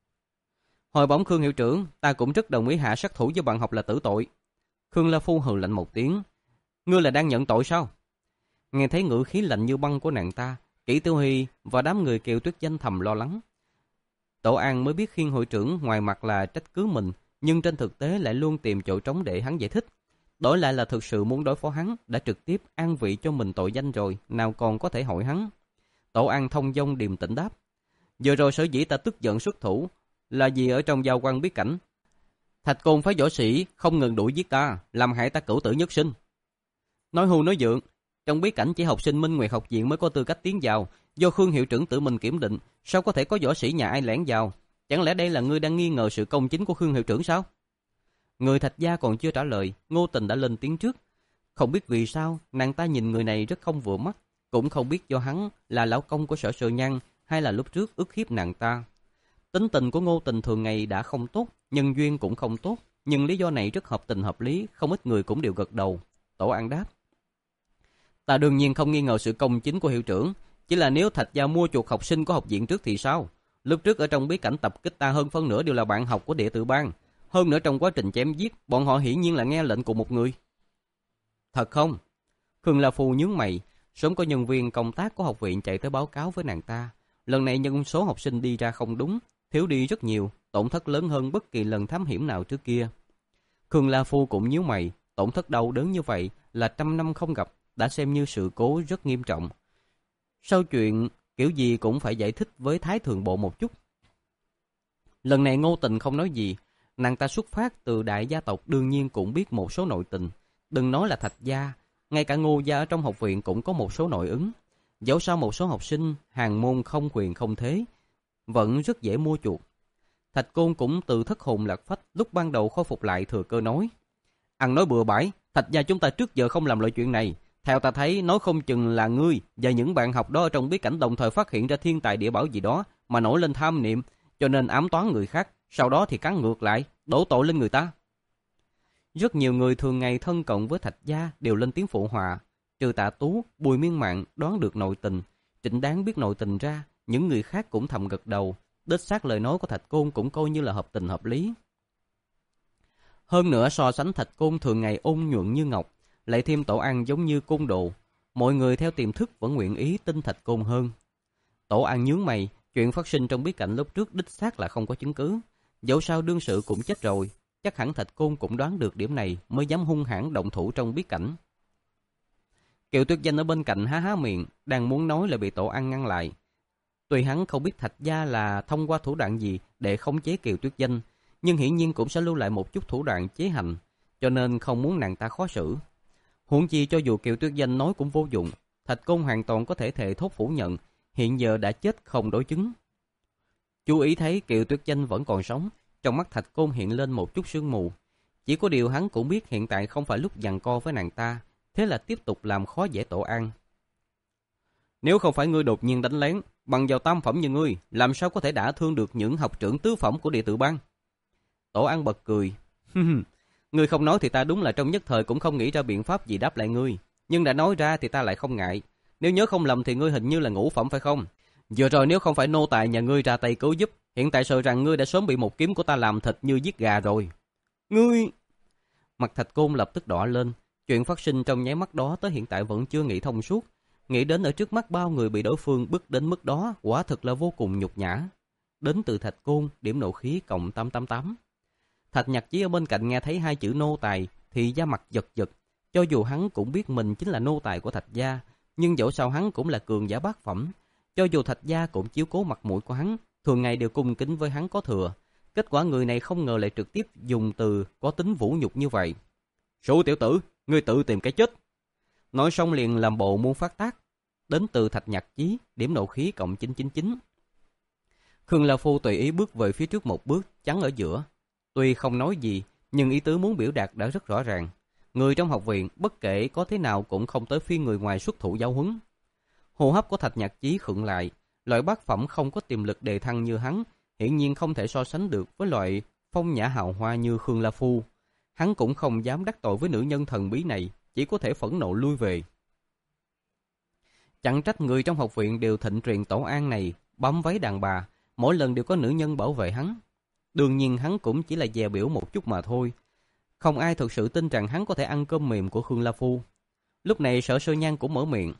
"Hồi bẩm Khương hiệu trưởng, ta cũng rất đồng ý hạ sát thủ với bạn học là tử tội." Khương La Phu hừ lạnh một tiếng: "Ngươi là đang nhận tội sao?" Nghe thấy ngữ khí lạnh như băng của nàng ta, Kỷ Tiêu Hy và đám người Kiều Tuyết Danh thầm lo lắng. Tổ An mới biết Khiên hội trưởng ngoài mặt là trách cứ mình, nhưng trên thực tế lại luôn tìm chỗ trống để hắn giải thích. Đổi lại là thực sự muốn đối phó hắn, đã trực tiếp an vị cho mình tội danh rồi, nào còn có thể hỏi hắn. Tổ An thông dong điềm tĩnh đáp: "Vừa rồi sở dĩ ta tức giận xuất thủ là vì ở trong giao quan bí cảnh, Thạch Côn phái võ sĩ không ngừng đuổi giết ta, làm hại ta cửu tử nhất sinh." Nói hưu nói vượng, trong bí cảnh chỉ học sinh Minh Nguyệt học viện mới có tư cách tiến vào, do Khương hiệu trưởng tự mình kiểm định, sao có thể có võ sĩ nhà ai lẻn vào? Chẳng lẽ đây là ngươi đang nghi ngờ sự công chính của Khương hiệu trưởng sao? Người Thạch gia còn chưa trả lời, Ngô Tình đã lên tiếng trước. Không biết vì sao, nàng ta nhìn người này rất không vừa mắt, cũng không biết do hắn là lão công của Sở Sơ Nhan hay là lúc trước ức hiếp nàng ta. Tính tình của Ngô Tình thường ngày đã không tốt, nhân duyên cũng không tốt, nhưng lý do này rất hợp tình hợp lý, không ít người cũng đều gật đầu. Tổ An đáp: "Ta đương nhiên không nghi ngờ sự công chính của hiệu trưởng, chỉ là nếu Thạch gia mua chuộc học sinh của học viện trước thì sao? Lúc trước ở trong bí cảnh tập kích ta hơn phân nửa đều là bạn học của Địa Tự Bang, hơn nữa trong quá trình chém giết, bọn họ hiển nhiên là nghe lệnh của một người." "Thật không?" Khương La Phu nhướng mày, sớm có nhân viên công tác của học viện chạy tới báo cáo với nàng ta. Lần này nhân số học sinh đi ra không đúng, thiếu đi rất nhiều, tổn thất lớn hơn bất kỳ lần thám hiểm nào trước kia. Khương La Phu cũng nhíu mày, tổn thất đau đớn như vậy là trăm năm không gặp, đã xem như sự cố rất nghiêm trọng. Sau chuyện kiểu gì cũng phải giải thích với Thái Thượng Bộ một chút. Lần này Ngô Tình không nói gì, nàng ta xuất phát từ đại gia tộc đương nhiên cũng biết một số nội tình. Đừng nói là Thạch gia, ngay cả Ngô gia ở trong học viện cũng có một số nội ứng. Dẫu sao một số học sinh hàng môn không quyền không thế, vẫn rất dễ mua chuộc. Thạch Côn cũng từ thất hồn lạc phách, lúc ban đầu khôi phục lại thừa cơ nói: "Ăn nói bừa bãi, Thạch gia chúng ta trước giờ không làm loại chuyện này. Theo ta thấy, nói không chừng là ngươi và những bạn học đó ở trong bí cảnh đồng thời phát hiện ra thiên tài địa bảo gì đó mà nổi lên tham niệm, cho nên ám toán người khác, sau đó thì cắn ngược lại, đổ tội lên người ta." Rất nhiều người thường ngày thân cận với Thạch gia đều lên tiếng phụ họa, trừ Tạ Tú, Bùi Miên Mạn đoán được nội tình, Trịnh Đáng biết nội tình ra, những người khác cũng thầm gật đầu, đích xác lời nói của Thạch Côn cũng coi như là hợp tình hợp lý. Hơn nữa so sánh Thạch Côn thường ngày ôn nhuận như ngọc, lại thêm Tổ An giống như côn đồ, mọi người theo tiềm thức vẫn nguyện ý tin Thạch Côn hơn. Tổ An nhướng mày, chuyện phát sinh trong bí cảnh lúc trước đích xác là không có chứng cứ, dẫu sao đương sự cũng chết rồi, chắc hẳn Thạch Côn cũng đoán được điểm này mới dám hung hãn động thủ trong bí cảnh. Kiều Tuyết Danh ở bên cạnh há há miệng, đang muốn nói là bị Tổ An ngăn lại. Tuy hắn không biết Thạch gia là thông qua thủ đoạn gì để khống chế Kiều Tuyết Danh, nhưng hiển nhiên cũng sẽ lưu lại một chút thủ đoạn chế hành, cho nên không muốn nàng ta khó xử. Huống chi cho dù Kiều Tuyết Danh nói cũng vô dụng, Thạch Côn hoàn toàn có thể thề thốt phủ nhận, hiện giờ đã chết không đối chứng. Chú ý thấy Kiều Tuyết Danh vẫn còn sống, trong mắt Thạch Côn hiện lên một chút sương mù. Chỉ có điều hắn cũng biết hiện tại không phải lúc giằng co với nàng ta, thế là tiếp tục làm khó dễ Tổ An. "Nếu không phải ngươi đột nhiên đánh lén, bằng vào tam phẩm như ngươi, làm sao có thể đả thương được những học trưởng tứ phẩm của Địa Tự Bang?" Tổ An bật cười. "Ngươi không nói thì ta đúng là trong nhất thời cũng không nghĩ ra biện pháp gì đáp lại ngươi, nhưng đã nói ra thì ta lại không ngại. Nếu nhớ không lầm thì ngươi hình như là ngũ phẩm phải không? Vừa rồi nếu không phải nô tài nhà ngươi ra tay cứu giúp, hiện tại sợ rằng ngươi đã sớm bị một kiếm của ta làm thịt như giết gà rồi. Ngươi... Mặt Thạch Côn lập tức đỏ lên. Chuyện phát sinh trong nháy mắt đó tới hiện tại vẫn chưa nghĩ thông suốt. Nghĩ đến ở trước mắt bao người bị đối phương bức đến mức đó, quả thực là vô cùng nhục nhã. Đến từ Thạch Côn, điểm nộ khí cộng tám tám tám. Thạch Nhạc Chí ở bên cạnh nghe thấy hai chữ nô tài thì da mặt giật giật. Cho dù hắn cũng biết mình chính là nô tài của Thạch gia, nhưng dẫu sao hắn cũng là cường giả bát phẩm. Cho dù Thạch gia cũng chiếu cố mặt mũi của hắn, thường ngày đều cung kính với hắn có thừa. Kết quả người này không ngờ lại trực tiếp dùng từ có tính vũ nhục như vậy. Số tiểu tử, ngươi tự tìm cái chết. Nói xong liền làm bộ muốn phát tác. Đến từ Thạch Nhạc Chí, điểm nộ khí cộng chín chín chín. Khương La Phu tùy ý bước về phía trước một bước, chắn ở giữa. Tuy không nói gì, nhưng ý tứ muốn biểu đạt đã rất rõ ràng. Người trong học viện, bất kể có thế nào cũng không tới phiên người ngoài xuất thủ giáo huấn. Hô hấp của Thạch Nhạc Chí khựng lại. Loại bát phẩm không có tiềm lực đề thăng như hắn, hiển nhiên không thể so sánh được với loại phong nhã hào hoa như Khương La Phu. Hắn cũng không dám đắc tội với nữ nhân thần bí này, chỉ có thể phẫn nộ lui về. Chẳng trách người trong học viện đều thịnh truyền tổ an này, bám váy đàn bà, mỗi lần đều có nữ nhân bảo vệ hắn. Đương nhiên hắn cũng chỉ là dè biểu một chút mà thôi. Không ai thực sự tin rằng hắn có thể ăn cơm mềm của Khương La Phu. Lúc này Sở Sơ Nhan cũng mở miệng.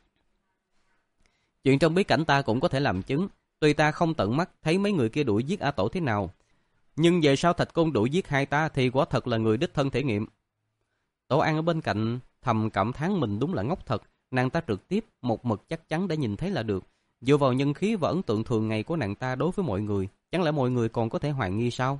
Chuyện trong bí cảnh ta cũng có thể làm chứng, tuy ta không tận mắt thấy mấy người kia đuổi giết A Tổ thế nào, nhưng về sau Thạch Côn đuổi giết hai ta thì quả thật là người đích thân thể nghiệm. Tổ An ở bên cạnh thầm cảm thán mình đúng là ngốc thật, nàng ta trực tiếp một mực chắc chắn đã nhìn thấy là được. Dựa vào nhân khí và ấn tượng thường ngày của nàng ta đối với mọi người, chẳng lẽ mọi người còn có thể hoài nghi sao?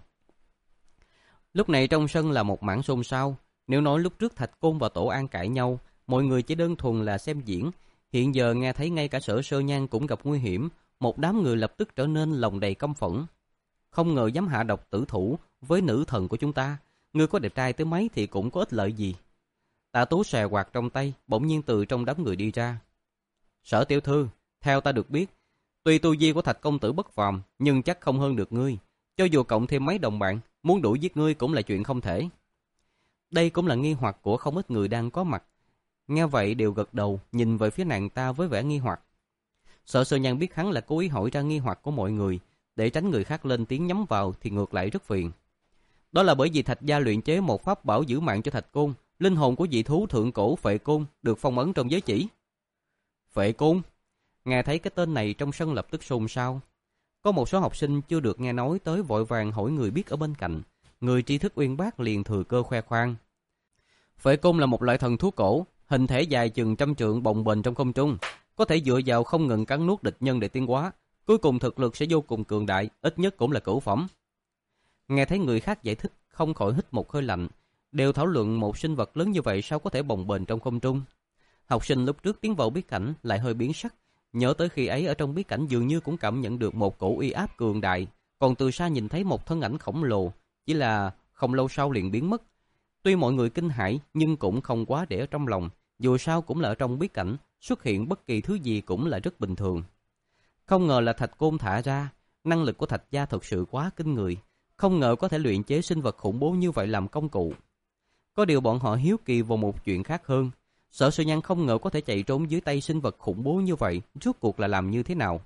Lúc này trong sân là một mảng xôn xao. Nếu nói lúc trước Thạch Côn và Tổ An cãi nhau, mọi người chỉ đơn thuần là xem diễn. Hiện giờ nghe thấy ngay cả Sở Sơ Nhan cũng gặp nguy hiểm, một đám người lập tức trở nên lòng đầy căm phẫn. Không ngờ dám hạ độc tử thủ với nữ thần của chúng ta, người có đẹp trai tới mấy thì cũng có ích lợi gì. Tạ Tú xòe quạt trong tay, bỗng nhiên từ trong đám người đi ra. Sở tiểu thư, theo ta được biết, tuy tu vi của Thạch công tử bất phàm, nhưng chắc không hơn được ngươi. Cho dù cộng thêm mấy đồng bạn, muốn đuổi giết ngươi cũng là chuyện không thể. Đây cũng là nghi hoặc của không ít người đang có mặt. Nghe vậy đều gật đầu, nhìn về phía nàng ta với vẻ nghi hoặc. Sở Sơ Nhan biết hắn là cố ý hỏi ra nghi hoặc của mọi người, để tránh người khác lên tiếng nhắm vào thì ngược lại rất phiền. Đó là bởi vì Thạch gia luyện chế một pháp bảo giữ mạng cho Thạch Côn, linh hồn của dị thú thượng cổ Phệ Côn được phong ấn trong giới chỉ. Phệ Côn? Nghe thấy cái tên này trong sân lập tức xôn xao. Có một số học sinh chưa được nghe nói tới vội vàng hỏi người biết ở bên cạnh. Người tri thức uyên bác liền thừa cơ khoe khoang. Phệ Côn là một loại thần thú cổ, hình thể dài chừng trăm trượng bồng bềnh trong không trung, có thể dựa vào không ngừng cắn nuốt địch nhân để tiến hóa, cuối cùng thực lực sẽ vô cùng cường đại, ít nhất cũng là cửu phẩm. Nghe thấy người khác giải thích, không khỏi hít một hơi lạnh, đều thảo luận một sinh vật lớn như vậy sao có thể bồng bềnh trong không trung. Học sinh lúc trước tiến vào bí cảnh lại hơi biến sắc, nhớ tới khi ấy ở trong bí cảnh dường như cũng cảm nhận được một cổ uy áp cường đại, còn từ xa nhìn thấy một thân ảnh khổng lồ, chỉ là không lâu sau liền biến mất. Tuy mọi người kinh hãi nhưng cũng không quá để ở trong lòng, dù sao cũng là ở trong bí cảnh, xuất hiện bất kỳ thứ gì cũng là rất bình thường. Không ngờ là Thạch Côn thả ra, năng lực của Thạch gia thật sự quá kinh người, không ngờ có thể luyện chế sinh vật khủng bố như vậy làm công cụ. Có điều bọn họ hiếu kỳ vào một chuyện khác hơn, Sở Sơ Nhan không ngờ có thể chạy trốn dưới tay sinh vật khủng bố như vậy, rốt cuộc là làm như thế nào?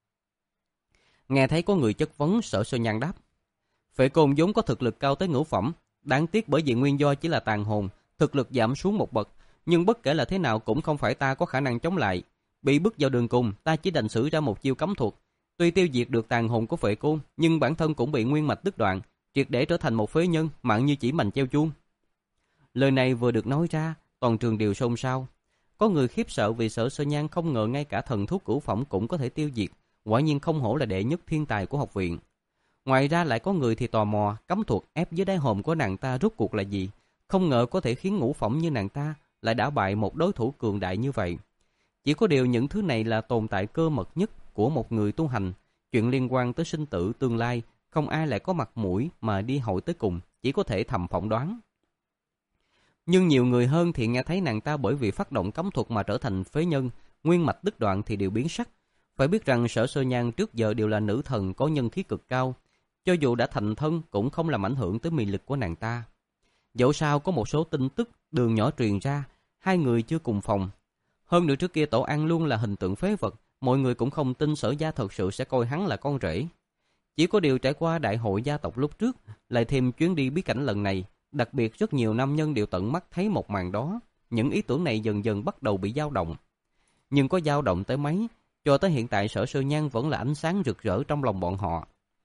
Nghe thấy có người chất vấn, Sở Sơ Nhan đáp. Phệ Côn vốn có thực lực cao tới ngũ phẩm, đáng tiếc bởi vì nguyên do chỉ là tàn hồn, thực lực giảm xuống một bậc, nhưng bất kể là thế nào cũng không phải ta có khả năng chống lại. Bị bức vào đường cùng, ta chỉ đành sử ra một chiêu cấm thuật. Tuy tiêu diệt được tàn hồn của Phệ Côn, nhưng bản thân cũng bị nguyên mạch đứt đoạn, triệt để trở thành một phế nhân, mạng như chỉ mành treo chuông. Lời này vừa được nói ra, toàn trường đều xôn xao. Có người khiếp sợ vì Sở Sơ Nhan không ngờ ngay cả thần thú cửu phẩm cũng có thể tiêu diệt, quả nhiên không hổ là đệ nhất thiên tài của học viện. Ngoài ra lại có người thì tò mò, cấm thuật ép dưới đáy hòm của nàng ta rốt cuộc là gì, không ngờ có thể khiến ngũ phẩm như nàng ta lại đả bại một đối thủ cường đại như vậy. Chỉ có điều những thứ này là tồn tại cơ mật nhất của một người tu hành, chuyện liên quan tới sinh tử tương lai, không ai lại có mặt mũi mà đi hỏi tới cùng, chỉ có thể thầm phỏng đoán. Nhưng nhiều người hơn thì nghe thấy nàng ta bởi vì phát động cấm thuật mà trở thành phế nhân, nguyên mạch đứt đoạn thì đều biến sắc. Phải biết rằng Sở Sơ Nhan trước giờ đều là nữ thần có nhân khí cực cao, cho dù đã thành thân cũng không làm ảnh hưởng tới mị lực của nàng ta. Dẫu sao có một số tin tức đường nhỏ truyền ra, hai người chưa cùng phòng. Hơn nữa trước kia Tổ An luôn là hình tượng phế vật, mọi người cũng không tin Sở gia thật sự sẽ coi hắn là con rể. Chỉ có điều trải qua đại hội gia tộc lúc trước, lại thêm chuyến đi bí cảnh lần này, đặc biệt rất nhiều nam nhân đều tận mắt thấy một màn đó, những ý tưởng này dần dần bắt đầu bị dao động. Nhưng có dao động tới mấy, cho tới hiện tại Sở Sơ Nhan vẫn là ánh sáng rực rỡ trong lòng bọn họ.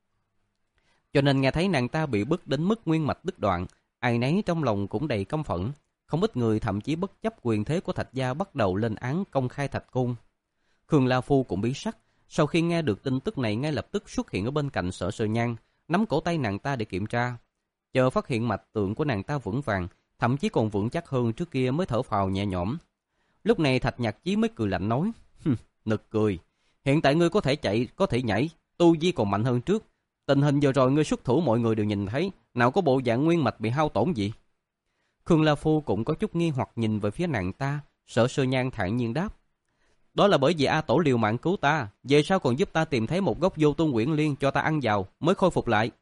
Cho nên nghe thấy nàng ta bị bức đến mức nguyên mạch đứt đoạn, ai nấy trong lòng cũng đầy căm phẫn. Không ít người thậm chí bất chấp quyền thế của Thạch gia bắt đầu lên án công khai Thạch Côn. Khương La Phu cũng biến sắc, sau khi nghe được tin tức này ngay lập tức xuất hiện ở bên cạnh Sở Sơ Nhan, nắm cổ tay nàng ta để kiểm tra. Chờ phát hiện mạch tượng của nàng ta vững vàng, thậm chí còn vững chắc hơn trước kia mới thở phào nhẹ nhõm. Lúc này Thạch Nhạc Chí mới cười lạnh nói, nực cười, hiện tại ngươi có thể chạy, có thể nhảy, tu vi còn mạnh hơn trước. Tình hình vừa rồi ngươi xuất thủ mọi người đều nhìn thấy, nào có bộ dạng nguyên mạch bị hao tổn gì. Khương La Phu cũng có chút nghi hoặc nhìn về phía nàng ta, Sở Sơ Nhan thản nhiên đáp. Đó là bởi vì A Tổ liều mạng cứu ta, về sau còn giúp ta tìm thấy một gốc vô tung quyển liên cho ta ăn vào, mới khôi phục lại.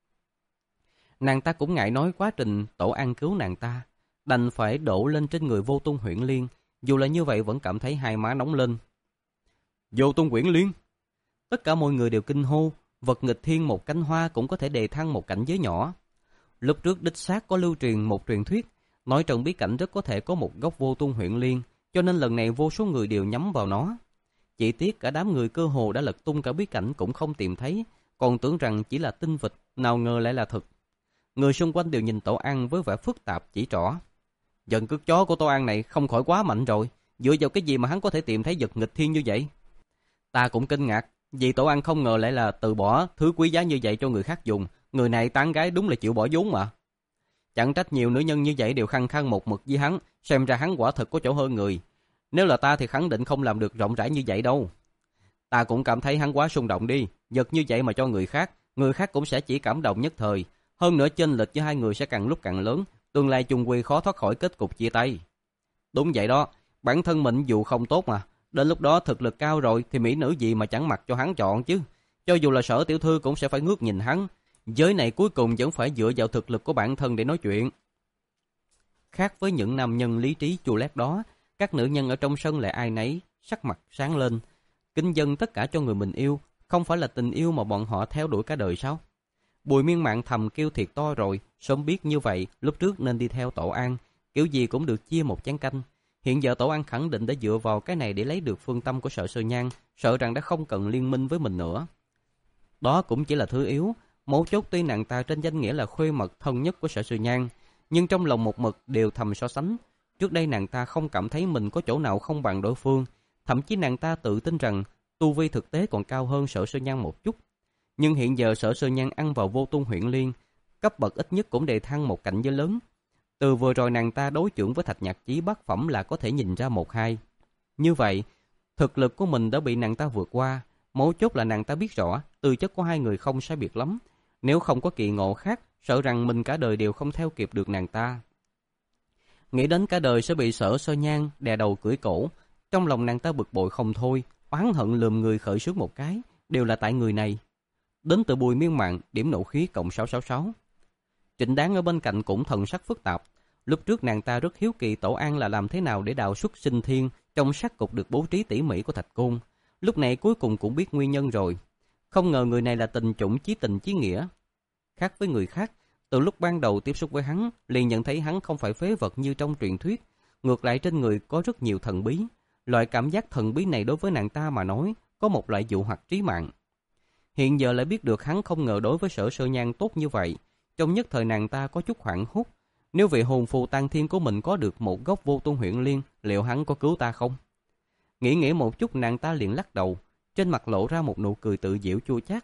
Nàng ta cũng ngại nói quá trình Tổ An cứu nàng ta, đành phải đổ lên trên người vô tung huyễn liên, dù là như vậy vẫn cảm thấy hai má nóng lên. Vô tung quyển liên! Tất cả mọi người đều kinh hô, vật nghịch thiên một cánh hoa cũng có thể đề thăng một cảnh giới nhỏ. Lúc trước đích xác có lưu truyền một truyền thuyết, nói trong bí cảnh rất có thể có một gốc vô tung huyễn liên, cho nên lần này vô số người đều nhắm vào nó. Chỉ tiếc cả đám người cơ hồ đã lật tung cả bí cảnh cũng không tìm thấy, còn tưởng rằng chỉ là tinh vịt, nào ngờ lại là thực. Người xung quanh đều nhìn Tổ An với vẻ phức tạp chỉ trỏ. Giận cước chó của Tổ An này không khỏi quá mạnh rồi, dựa vào cái gì mà hắn có thể tìm thấy vật nghịch thiên như vậy? Ta cũng kinh ngạc, vì Tổ An không ngờ lại là từ bỏ thứ quý giá như vậy cho người khác dùng, người này tán gái đúng là chịu bỏ vốn mà. Chẳng trách nhiều nữ nhân như vậy đều khăng khăng một mực với hắn, xem ra hắn quả thực có chỗ hơn người. Nếu là ta thì khẳng định không làm được rộng rãi như vậy đâu. Ta cũng cảm thấy hắn quá xung động đi, vật như vậy mà cho người khác, người khác cũng sẽ chỉ cảm động nhất thời. Hơn nữa chênh lệch với hai người sẽ càng lúc càng lớn, tương lai chung quy khó thoát khỏi kết cục chia tay. Đúng vậy đó, bản thân mình dù không tốt mà, đến lúc đó thực lực cao rồi thì mỹ nữ gì mà chẳng mặc cho hắn chọn chứ. Cho dù là Sở tiểu thư cũng sẽ phải ngước nhìn hắn. Giới này cuối cùng vẫn phải dựa vào thực lực của bản thân để nói chuyện. Khác với những nam nhân lý trí chua lét đó, các nữ nhân ở trong sân lại ai nấy sắc mặt sáng lên, kính dâng tất cả cho người mình yêu. Không phải là tình yêu mà bọn họ theo đuổi cả đời sao? Bùi Miên Mạn thầm kêu thiệt to rồi, sớm biết như vậy lúc trước nên đi theo Tổ An, kiểu gì cũng được chia một chén canh. Hiện giờ Tổ An khẳng định đã dựa vào cái này để lấy được phương tâm của Sở Sơ Nhan, sợ rằng đã không cần liên minh với mình nữa. Đó cũng chỉ là thứ yếu. Mấu chốt tuy nàng ta trên danh nghĩa là khuê mật thân nhất của Sở Sơ Nhan, nhưng trong lòng một mực đều thầm so sánh. Trước đây nàng ta không cảm thấy mình có chỗ nào không bằng đối phương, thậm chí nàng ta tự tin rằng tu vi thực tế còn cao hơn Sở Sơ Nhan một chút. Nhưng hiện giờ Sở Sơ Nhan ăn vào vô tung huyễn liên, cấp bậc ít nhất cũng đề thăng một cảnh giới lớn. Từ vừa rồi nàng ta đối chưởng với Thạch Nhạc Chí bát phẩm là có thể nhìn ra một hai. Như vậy, thực lực của mình đã bị nàng ta vượt qua. Mấu chốt là nàng ta biết rõ tư chất của hai người không sai biệt lắm. Nếu không có kỳ ngộ khác, sợ rằng mình cả đời đều không theo kịp được nàng ta. Nghĩ đến cả đời sẽ bị Sở Sơ Nhan đè đầu cưỡi cổ, trong lòng nàng ta bực bội không thôi, oán hận lườm người khởi xướng một cái, đều là tại người này. Đến từ Bùi Miên Mạn, điểm nộ khí cộng sáu sáu sáu. Trịnh Đáng ở bên cạnh cũng thần sắc phức tạp. Lúc trước nàng ta rất hiếu kỳ Tổ An là làm thế nào để đào xuất sinh thiên trong sát cục được bố trí tỉ mỉ của Thạch Côn. Lúc này cuối cùng cũng biết nguyên nhân rồi. Không ngờ người này là tình chủng chí tình chí nghĩa. Khác với người khác, từ lúc ban đầu tiếp xúc với hắn, liền nhận thấy hắn không phải phế vật như trong truyền thuyết. Ngược lại trên người có rất nhiều thần bí. Loại cảm giác thần bí này đối với nàng ta mà nói, có một loại dụ hoặc trí mạng. Hiện giờ lại biết được hắn không ngờ đối với Sở Sơ Nhan tốt như vậy. Trong nhất thời nàng ta có chút hoảng hốt. Nếu vị hồn phù tăng thiên của mình có được một gốc vô tung huyễn liên, liệu hắn có cứu ta không? Nghĩ nghĩ một chút nàng ta liền lắc đầu, trên mặt lộ ra một nụ cười tự giễu chua chát.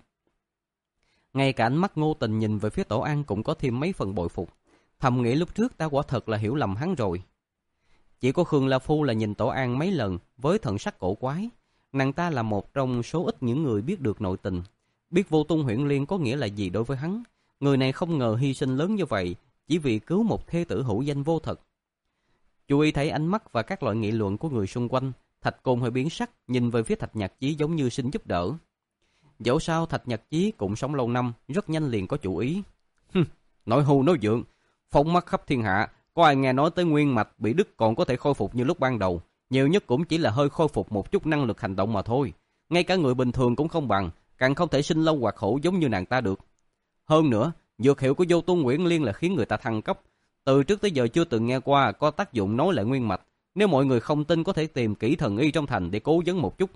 Ngay cả ánh mắt Ngô Tình nhìn về phía Tổ An cũng có thêm mấy phần bội phục. Thầm nghĩ lúc trước ta quả thật là hiểu lầm hắn rồi. Chỉ có Khương La Phu là nhìn Tổ An mấy lần với thần sắc cổ quái. Nàng ta là một trong số ít những người biết được nội tình, biết vô tung huyễn liên có nghĩa là gì đối với hắn. Người này không ngờ hy sinh lớn như vậy chỉ vì cứu một thê tử hữu danh vô thực. Chú ý thấy ánh mắt và các loại nghị luận của người xung quanh, Thạch Côn hơi biến sắc, nhìn về phía Thạch Nhạc Chí giống như xin giúp đỡ. Dẫu sao Thạch Nhạc Chí cũng sống lâu năm, rất nhanh liền có chủ ý. Hừm, nói hưu nói vượng, phóng mắt khắp thiên hạ, có ai nghe nói tới nguyên mạch bị đứt còn có thể khôi phục như lúc ban đầu, Nhiều nhất cũng chỉ là hơi khôi phục một chút năng lực hành động mà thôi. Ngay cả người bình thường cũng không bằng, càng không thể sinh lâu hoặc khổ giống như nàng ta được. Hơn nữa, dược hiệu của Vô Tung Nguyễn Liên là khiến người ta thăng cấp. Từ trước tới giờ chưa từng nghe qua có tác dụng nối lại nguyên mạch. Nếu mọi người không tin có thể tìm kỹ thần y trong thành để cố vấn một chút.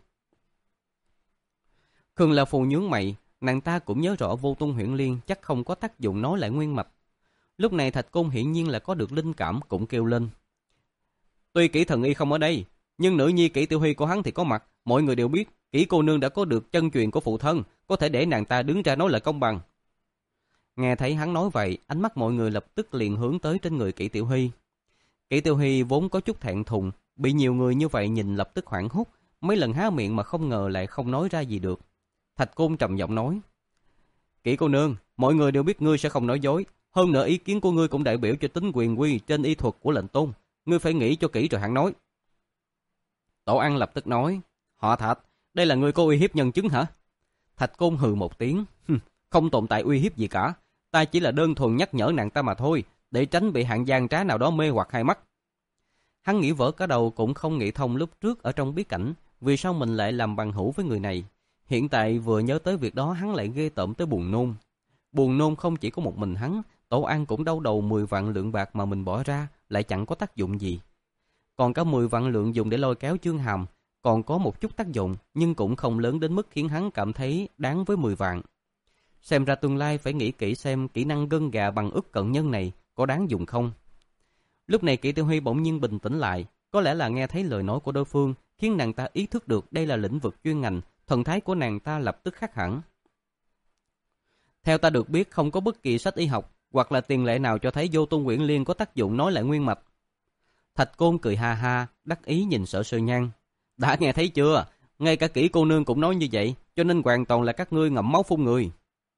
Khương La Phu nhướng mày, nàng ta cũng nhớ rõ Vô Tung Huyễn Liên chắc không có tác dụng nối lại nguyên mạch. Lúc này Thạch Côn hiển nhiên là có được linh cảm, cũng kêu lên. Tuy kỹ thần y không ở đây, nhưng nữ nhi Kỷ Tiểu Huy của hắn thì có mặt. Mọi người đều biết Kỷ cô nương đã có được chân truyền của phụ thân, có thể để nàng ta đứng ra nói lại công bằng. Nghe thấy hắn nói vậy, ánh mắt mọi người lập tức liền hướng tới trên người Kỷ Tiểu Huy. Kỷ Tiểu Huy vốn có chút thẹn thùng, bị nhiều người như vậy nhìn lập tức hoảng hốt, mấy lần há miệng mà không ngờ lại không nói ra gì được. Thạch Côn trầm giọng nói: Kỷ cô nương, mọi người đều biết ngươi sẽ không nói dối, hơn nữa ý kiến của ngươi cũng đại biểu cho tính quyền quy trên y thuật của lệnh tôn, ngươi phải nghĩ cho kỹ rồi hẳn nói. Tổ Ăn lập tức nói: Họ Thạch, đây là ngươi có uy hiếp nhân chứng hả? Thạch Côn hừ một tiếng: Không tồn tại uy hiếp gì cả, ta chỉ là đơn thuần nhắc nhở nàng ta mà thôi, để tránh bị hạng gian trá nào đó mê hoặc hai mắt. Hắn nghĩ vỡ cả đầu cũng không nghĩ thông lúc trước ở trong bí cảnh, vì sao mình lại làm bằng hữu với người này. Hiện tại vừa nhớ tới việc đó hắn lại ghê tởm tới buồn nôn. Buồn nôn không chỉ có một mình hắn, Tổ An cũng đau đầu mười vạn lượng bạc mà mình bỏ ra lại chẳng có tác dụng gì. Còn cả mười vạn lượng dùng để lôi kéo Chương Hàm, còn có một chút tác dụng nhưng cũng không lớn đến mức khiến hắn cảm thấy đáng với mười vạn. Xem ra tương lai phải nghĩ kỹ xem kỹ năng gân gà bằng ức cận nhân này có đáng dùng không. Lúc này Kỷ Tiểu Huy bỗng nhiên bình tĩnh lại, có lẽ là nghe thấy lời nói của đối phương khiến nàng ta ý thức được đây là lĩnh vực chuyên ngành, thần thái của nàng ta lập tức khác hẳn. Theo ta được biết không có bất kỳ sách y học hoặc là tiền lệ nào cho thấy Vô Tung Quyển Liên có tác dụng nối lại nguyên mạch. Thạch Côn cười ha ha, đắc ý nhìn Sở Sơ Nhan. Đã nghe thấy chưa? Ngay cả Kỷ cô nương cũng nói như vậy, cho nên hoàn toàn là các ngươi ngậm máu phun người.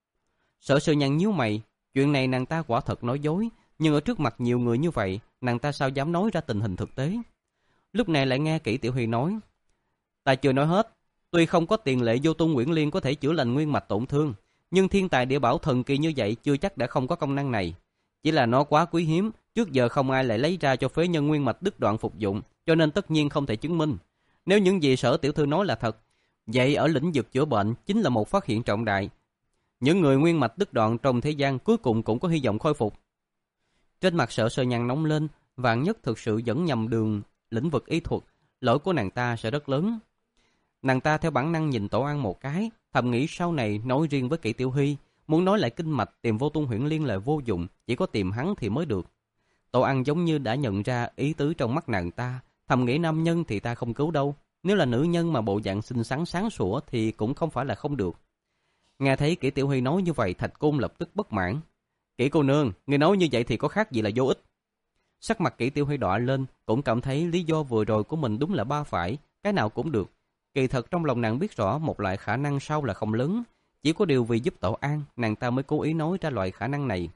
Sở Sơ Nhan nhíu mày, chuyện này nàng ta quả thật nói dối, nhưng ở trước mặt nhiều người như vậy, nàng ta sao dám nói ra tình hình thực tế. Lúc này lại nghe Kỷ Tiểu Huy nói: Ta chưa nói hết, tuy không có tiền lệ Vô Tung Quyển Liên có thể chữa lành nguyên mạch tổn thương, nhưng thiên tài địa bảo thần kỳ như vậy chưa chắc đã không có công năng này. Chỉ là nó quá quý hiếm, trước giờ không ai lại lấy ra cho phế nhân nguyên mạch đứt đoạn phục dụng, cho nên tất nhiên không thể chứng minh. Nếu những gì Sở tiểu thư nói là thật, vậy ở lĩnh vực chữa bệnh chính là một phát hiện trọng đại. Những người nguyên mạch đứt đoạn trong thế gian cuối cùng cũng có hy vọng khôi phục. Trên mặt Sở Sơ Nhan nóng lên, vạn nhất thực sự dẫn nhầm đường lĩnh vực y thuật, lỗi của nàng ta sẽ rất lớn. Nàng ta theo bản năng nhìn Tổ An một cái, thầm nghĩ sau này nói riêng với Kỷ Tiểu Huy, muốn nói lại kinh mạch tìm Vô Tung Huyễn Liên là vô dụng, chỉ có tìm hắn thì mới được. Tổ An giống như đã nhận ra ý tứ trong mắt nàng ta, thầm nghĩ nam nhân thì ta không cứu đâu, nếu là nữ nhân mà bộ dạng xinh xắn sáng sủa thì cũng không phải là không được. Nghe thấy Kỷ Tiểu Huy nói như vậy, Thạch Côn lập tức bất mãn. Kỷ cô nương, người nói như vậy thì có khác gì là vô ích. Sắc mặt Kỷ Tiểu Huy đỏ lên, cũng cảm thấy lý do vừa rồi của mình đúng là ba phải, cái nào cũng được. Kỳ thật trong lòng nàng biết rõ một loại khả năng sau là không lớn, chỉ có điều vì giúp Tổ An, nàng ta mới cố ý nói ra loại khả năng này.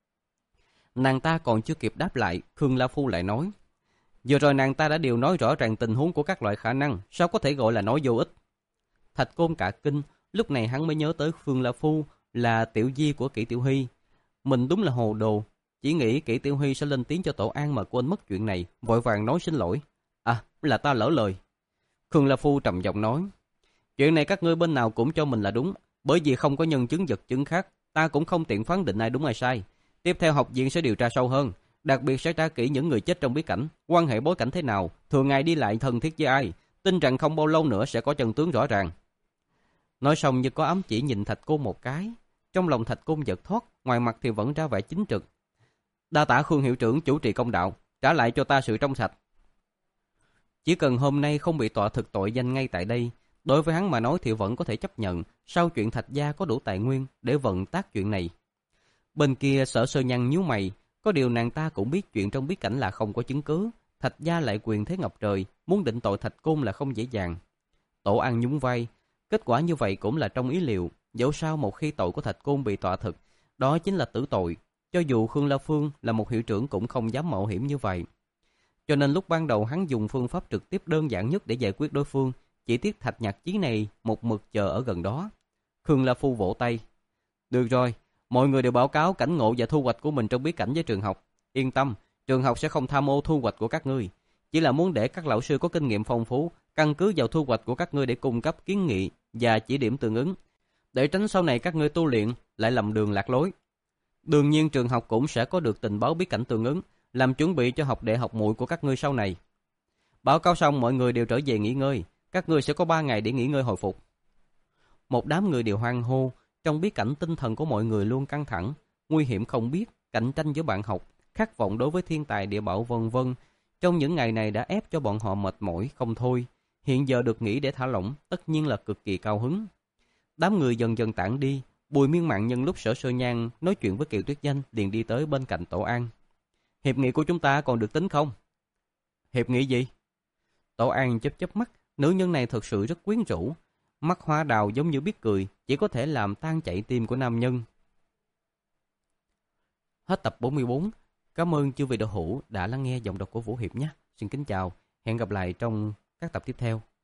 Nàng ta còn chưa kịp đáp lại, Khương La Phu lại nói: Vừa rồi nàng ta đã đều nói rõ ràng tình huống của các loại khả năng, sao có thể gọi là nói vô ích. Thạch Côn cả kinh, lúc này hắn mới nhớ tới Khương La Phu là tiểu di của Kỷ Tiểu Huy. Mình đúng là hồ đồ, chỉ nghĩ Kỷ Tiểu Huy sẽ lên tiếng cho Tổ An mà quên mất chuyện này, vội vàng nói xin lỗi. À, là ta lỡ lời. Khương La Phu trầm giọng nói: Chuyện này các ngươi bên nào cũng cho mình là đúng, bởi vì không có nhân chứng vật chứng khác, ta cũng không tiện phán định ai đúng ai sai. Tiếp theo học viện sẽ điều tra sâu hơn, đặc biệt sẽ tra kỹ những người chết trong bí cảnh, quan hệ bối cảnh thế nào, thường ngày đi lại thân thiết với ai, tin rằng không bao lâu nữa sẽ có chân tướng rõ ràng. Nói xong như có ám chỉ nhìn Thạch Côn một cái, trong lòng Thạch Côn giật thoát, ngoài mặt thì vẫn ra vẻ chính trực. Đa tạ Khương hiệu trưởng chủ trì công đạo, trả lại cho ta sự trong sạch. Chỉ cần hôm nay không bị tọa thực tội danh ngay tại đây, đối với hắn mà nói thì vẫn có thể chấp nhận, sau chuyện Thạch gia có đủ tài nguyên để vận tác chuyện này. Bên kia Sở Sơ Nhan nhíu mày, có điều nàng ta cũng biết chuyện trong bí cảnh là không có chứng cứ, Thạch gia lại quyền thế ngập trời, muốn định tội Thạch Côn là không dễ dàng. Tổ An nhún vai, kết quả như vậy cũng là trong ý liệu, dẫu sao một khi tội của Thạch Côn bị tọa thực, đó chính là tử tội, cho dù Khương La Phương là một hiệu trưởng cũng không dám mạo hiểm như vậy. Cho nên lúc ban đầu hắn dùng phương pháp trực tiếp đơn giản nhất để giải quyết đối phương, chỉ tiếc Thạch Nhạc Chí này một mực chờ ở gần đó. Khương La Phu vỗ tay. Được rồi, mọi người đều báo cáo cảnh ngộ và thu hoạch của mình trong bí cảnh với trường học. Yên tâm, trường học sẽ không tham ô thu hoạch của các ngươi. chỉ là muốn để các lão sư có kinh nghiệm phong phú, căn cứ vào thu hoạch của các ngươi để cung cấp kiến nghị và chỉ điểm tương ứng, để tránh sau này các ngươi tu luyện lại lầm đường lạc lối. Đương nhiên trường học cũng sẽ có được tình báo bí cảnh tương ứng, làm chuẩn bị cho học đệ học muội của các ngươi sau này. Báo cáo xong mọi người đều trở về nghỉ ngơi, các ngươi sẽ có ba ngày để nghỉ ngơi hồi phục. Một đám người đều hoan hô, trong bí cảnh tinh thần của mọi người luôn căng thẳng, nguy hiểm không biết, cạnh tranh giữa bạn học, khát vọng đối với thiên tài địa bảo vân vân. Trong những ngày này đã ép cho bọn họ mệt mỏi không thôi, hiện giờ được nghỉ để thả lỏng, tất nhiên là cực kỳ cao hứng. Đám người dần dần tản đi, Bùi Miên Mạn nhân lúc Sở Sơ Nhan nói chuyện với Kiều Tuyết Danh liền đi tới bên cạnh Tổ An. Hiệp nghị của chúng ta còn được tính không? Hiệp nghị gì? Tổ An chớp chớp mắt, nữ nhân này thật sự rất quyến rũ, mắt hoa đào giống như biết cười, chỉ có thể làm tan chảy tim của nam nhân. Hết tập bốn mươi bốn. Cảm ơn chư vị đạo hữu đã lắng nghe giọng đọc của Vũ Hiệp nhé. Xin kính chào, hẹn gặp lại trong các tập tiếp theo.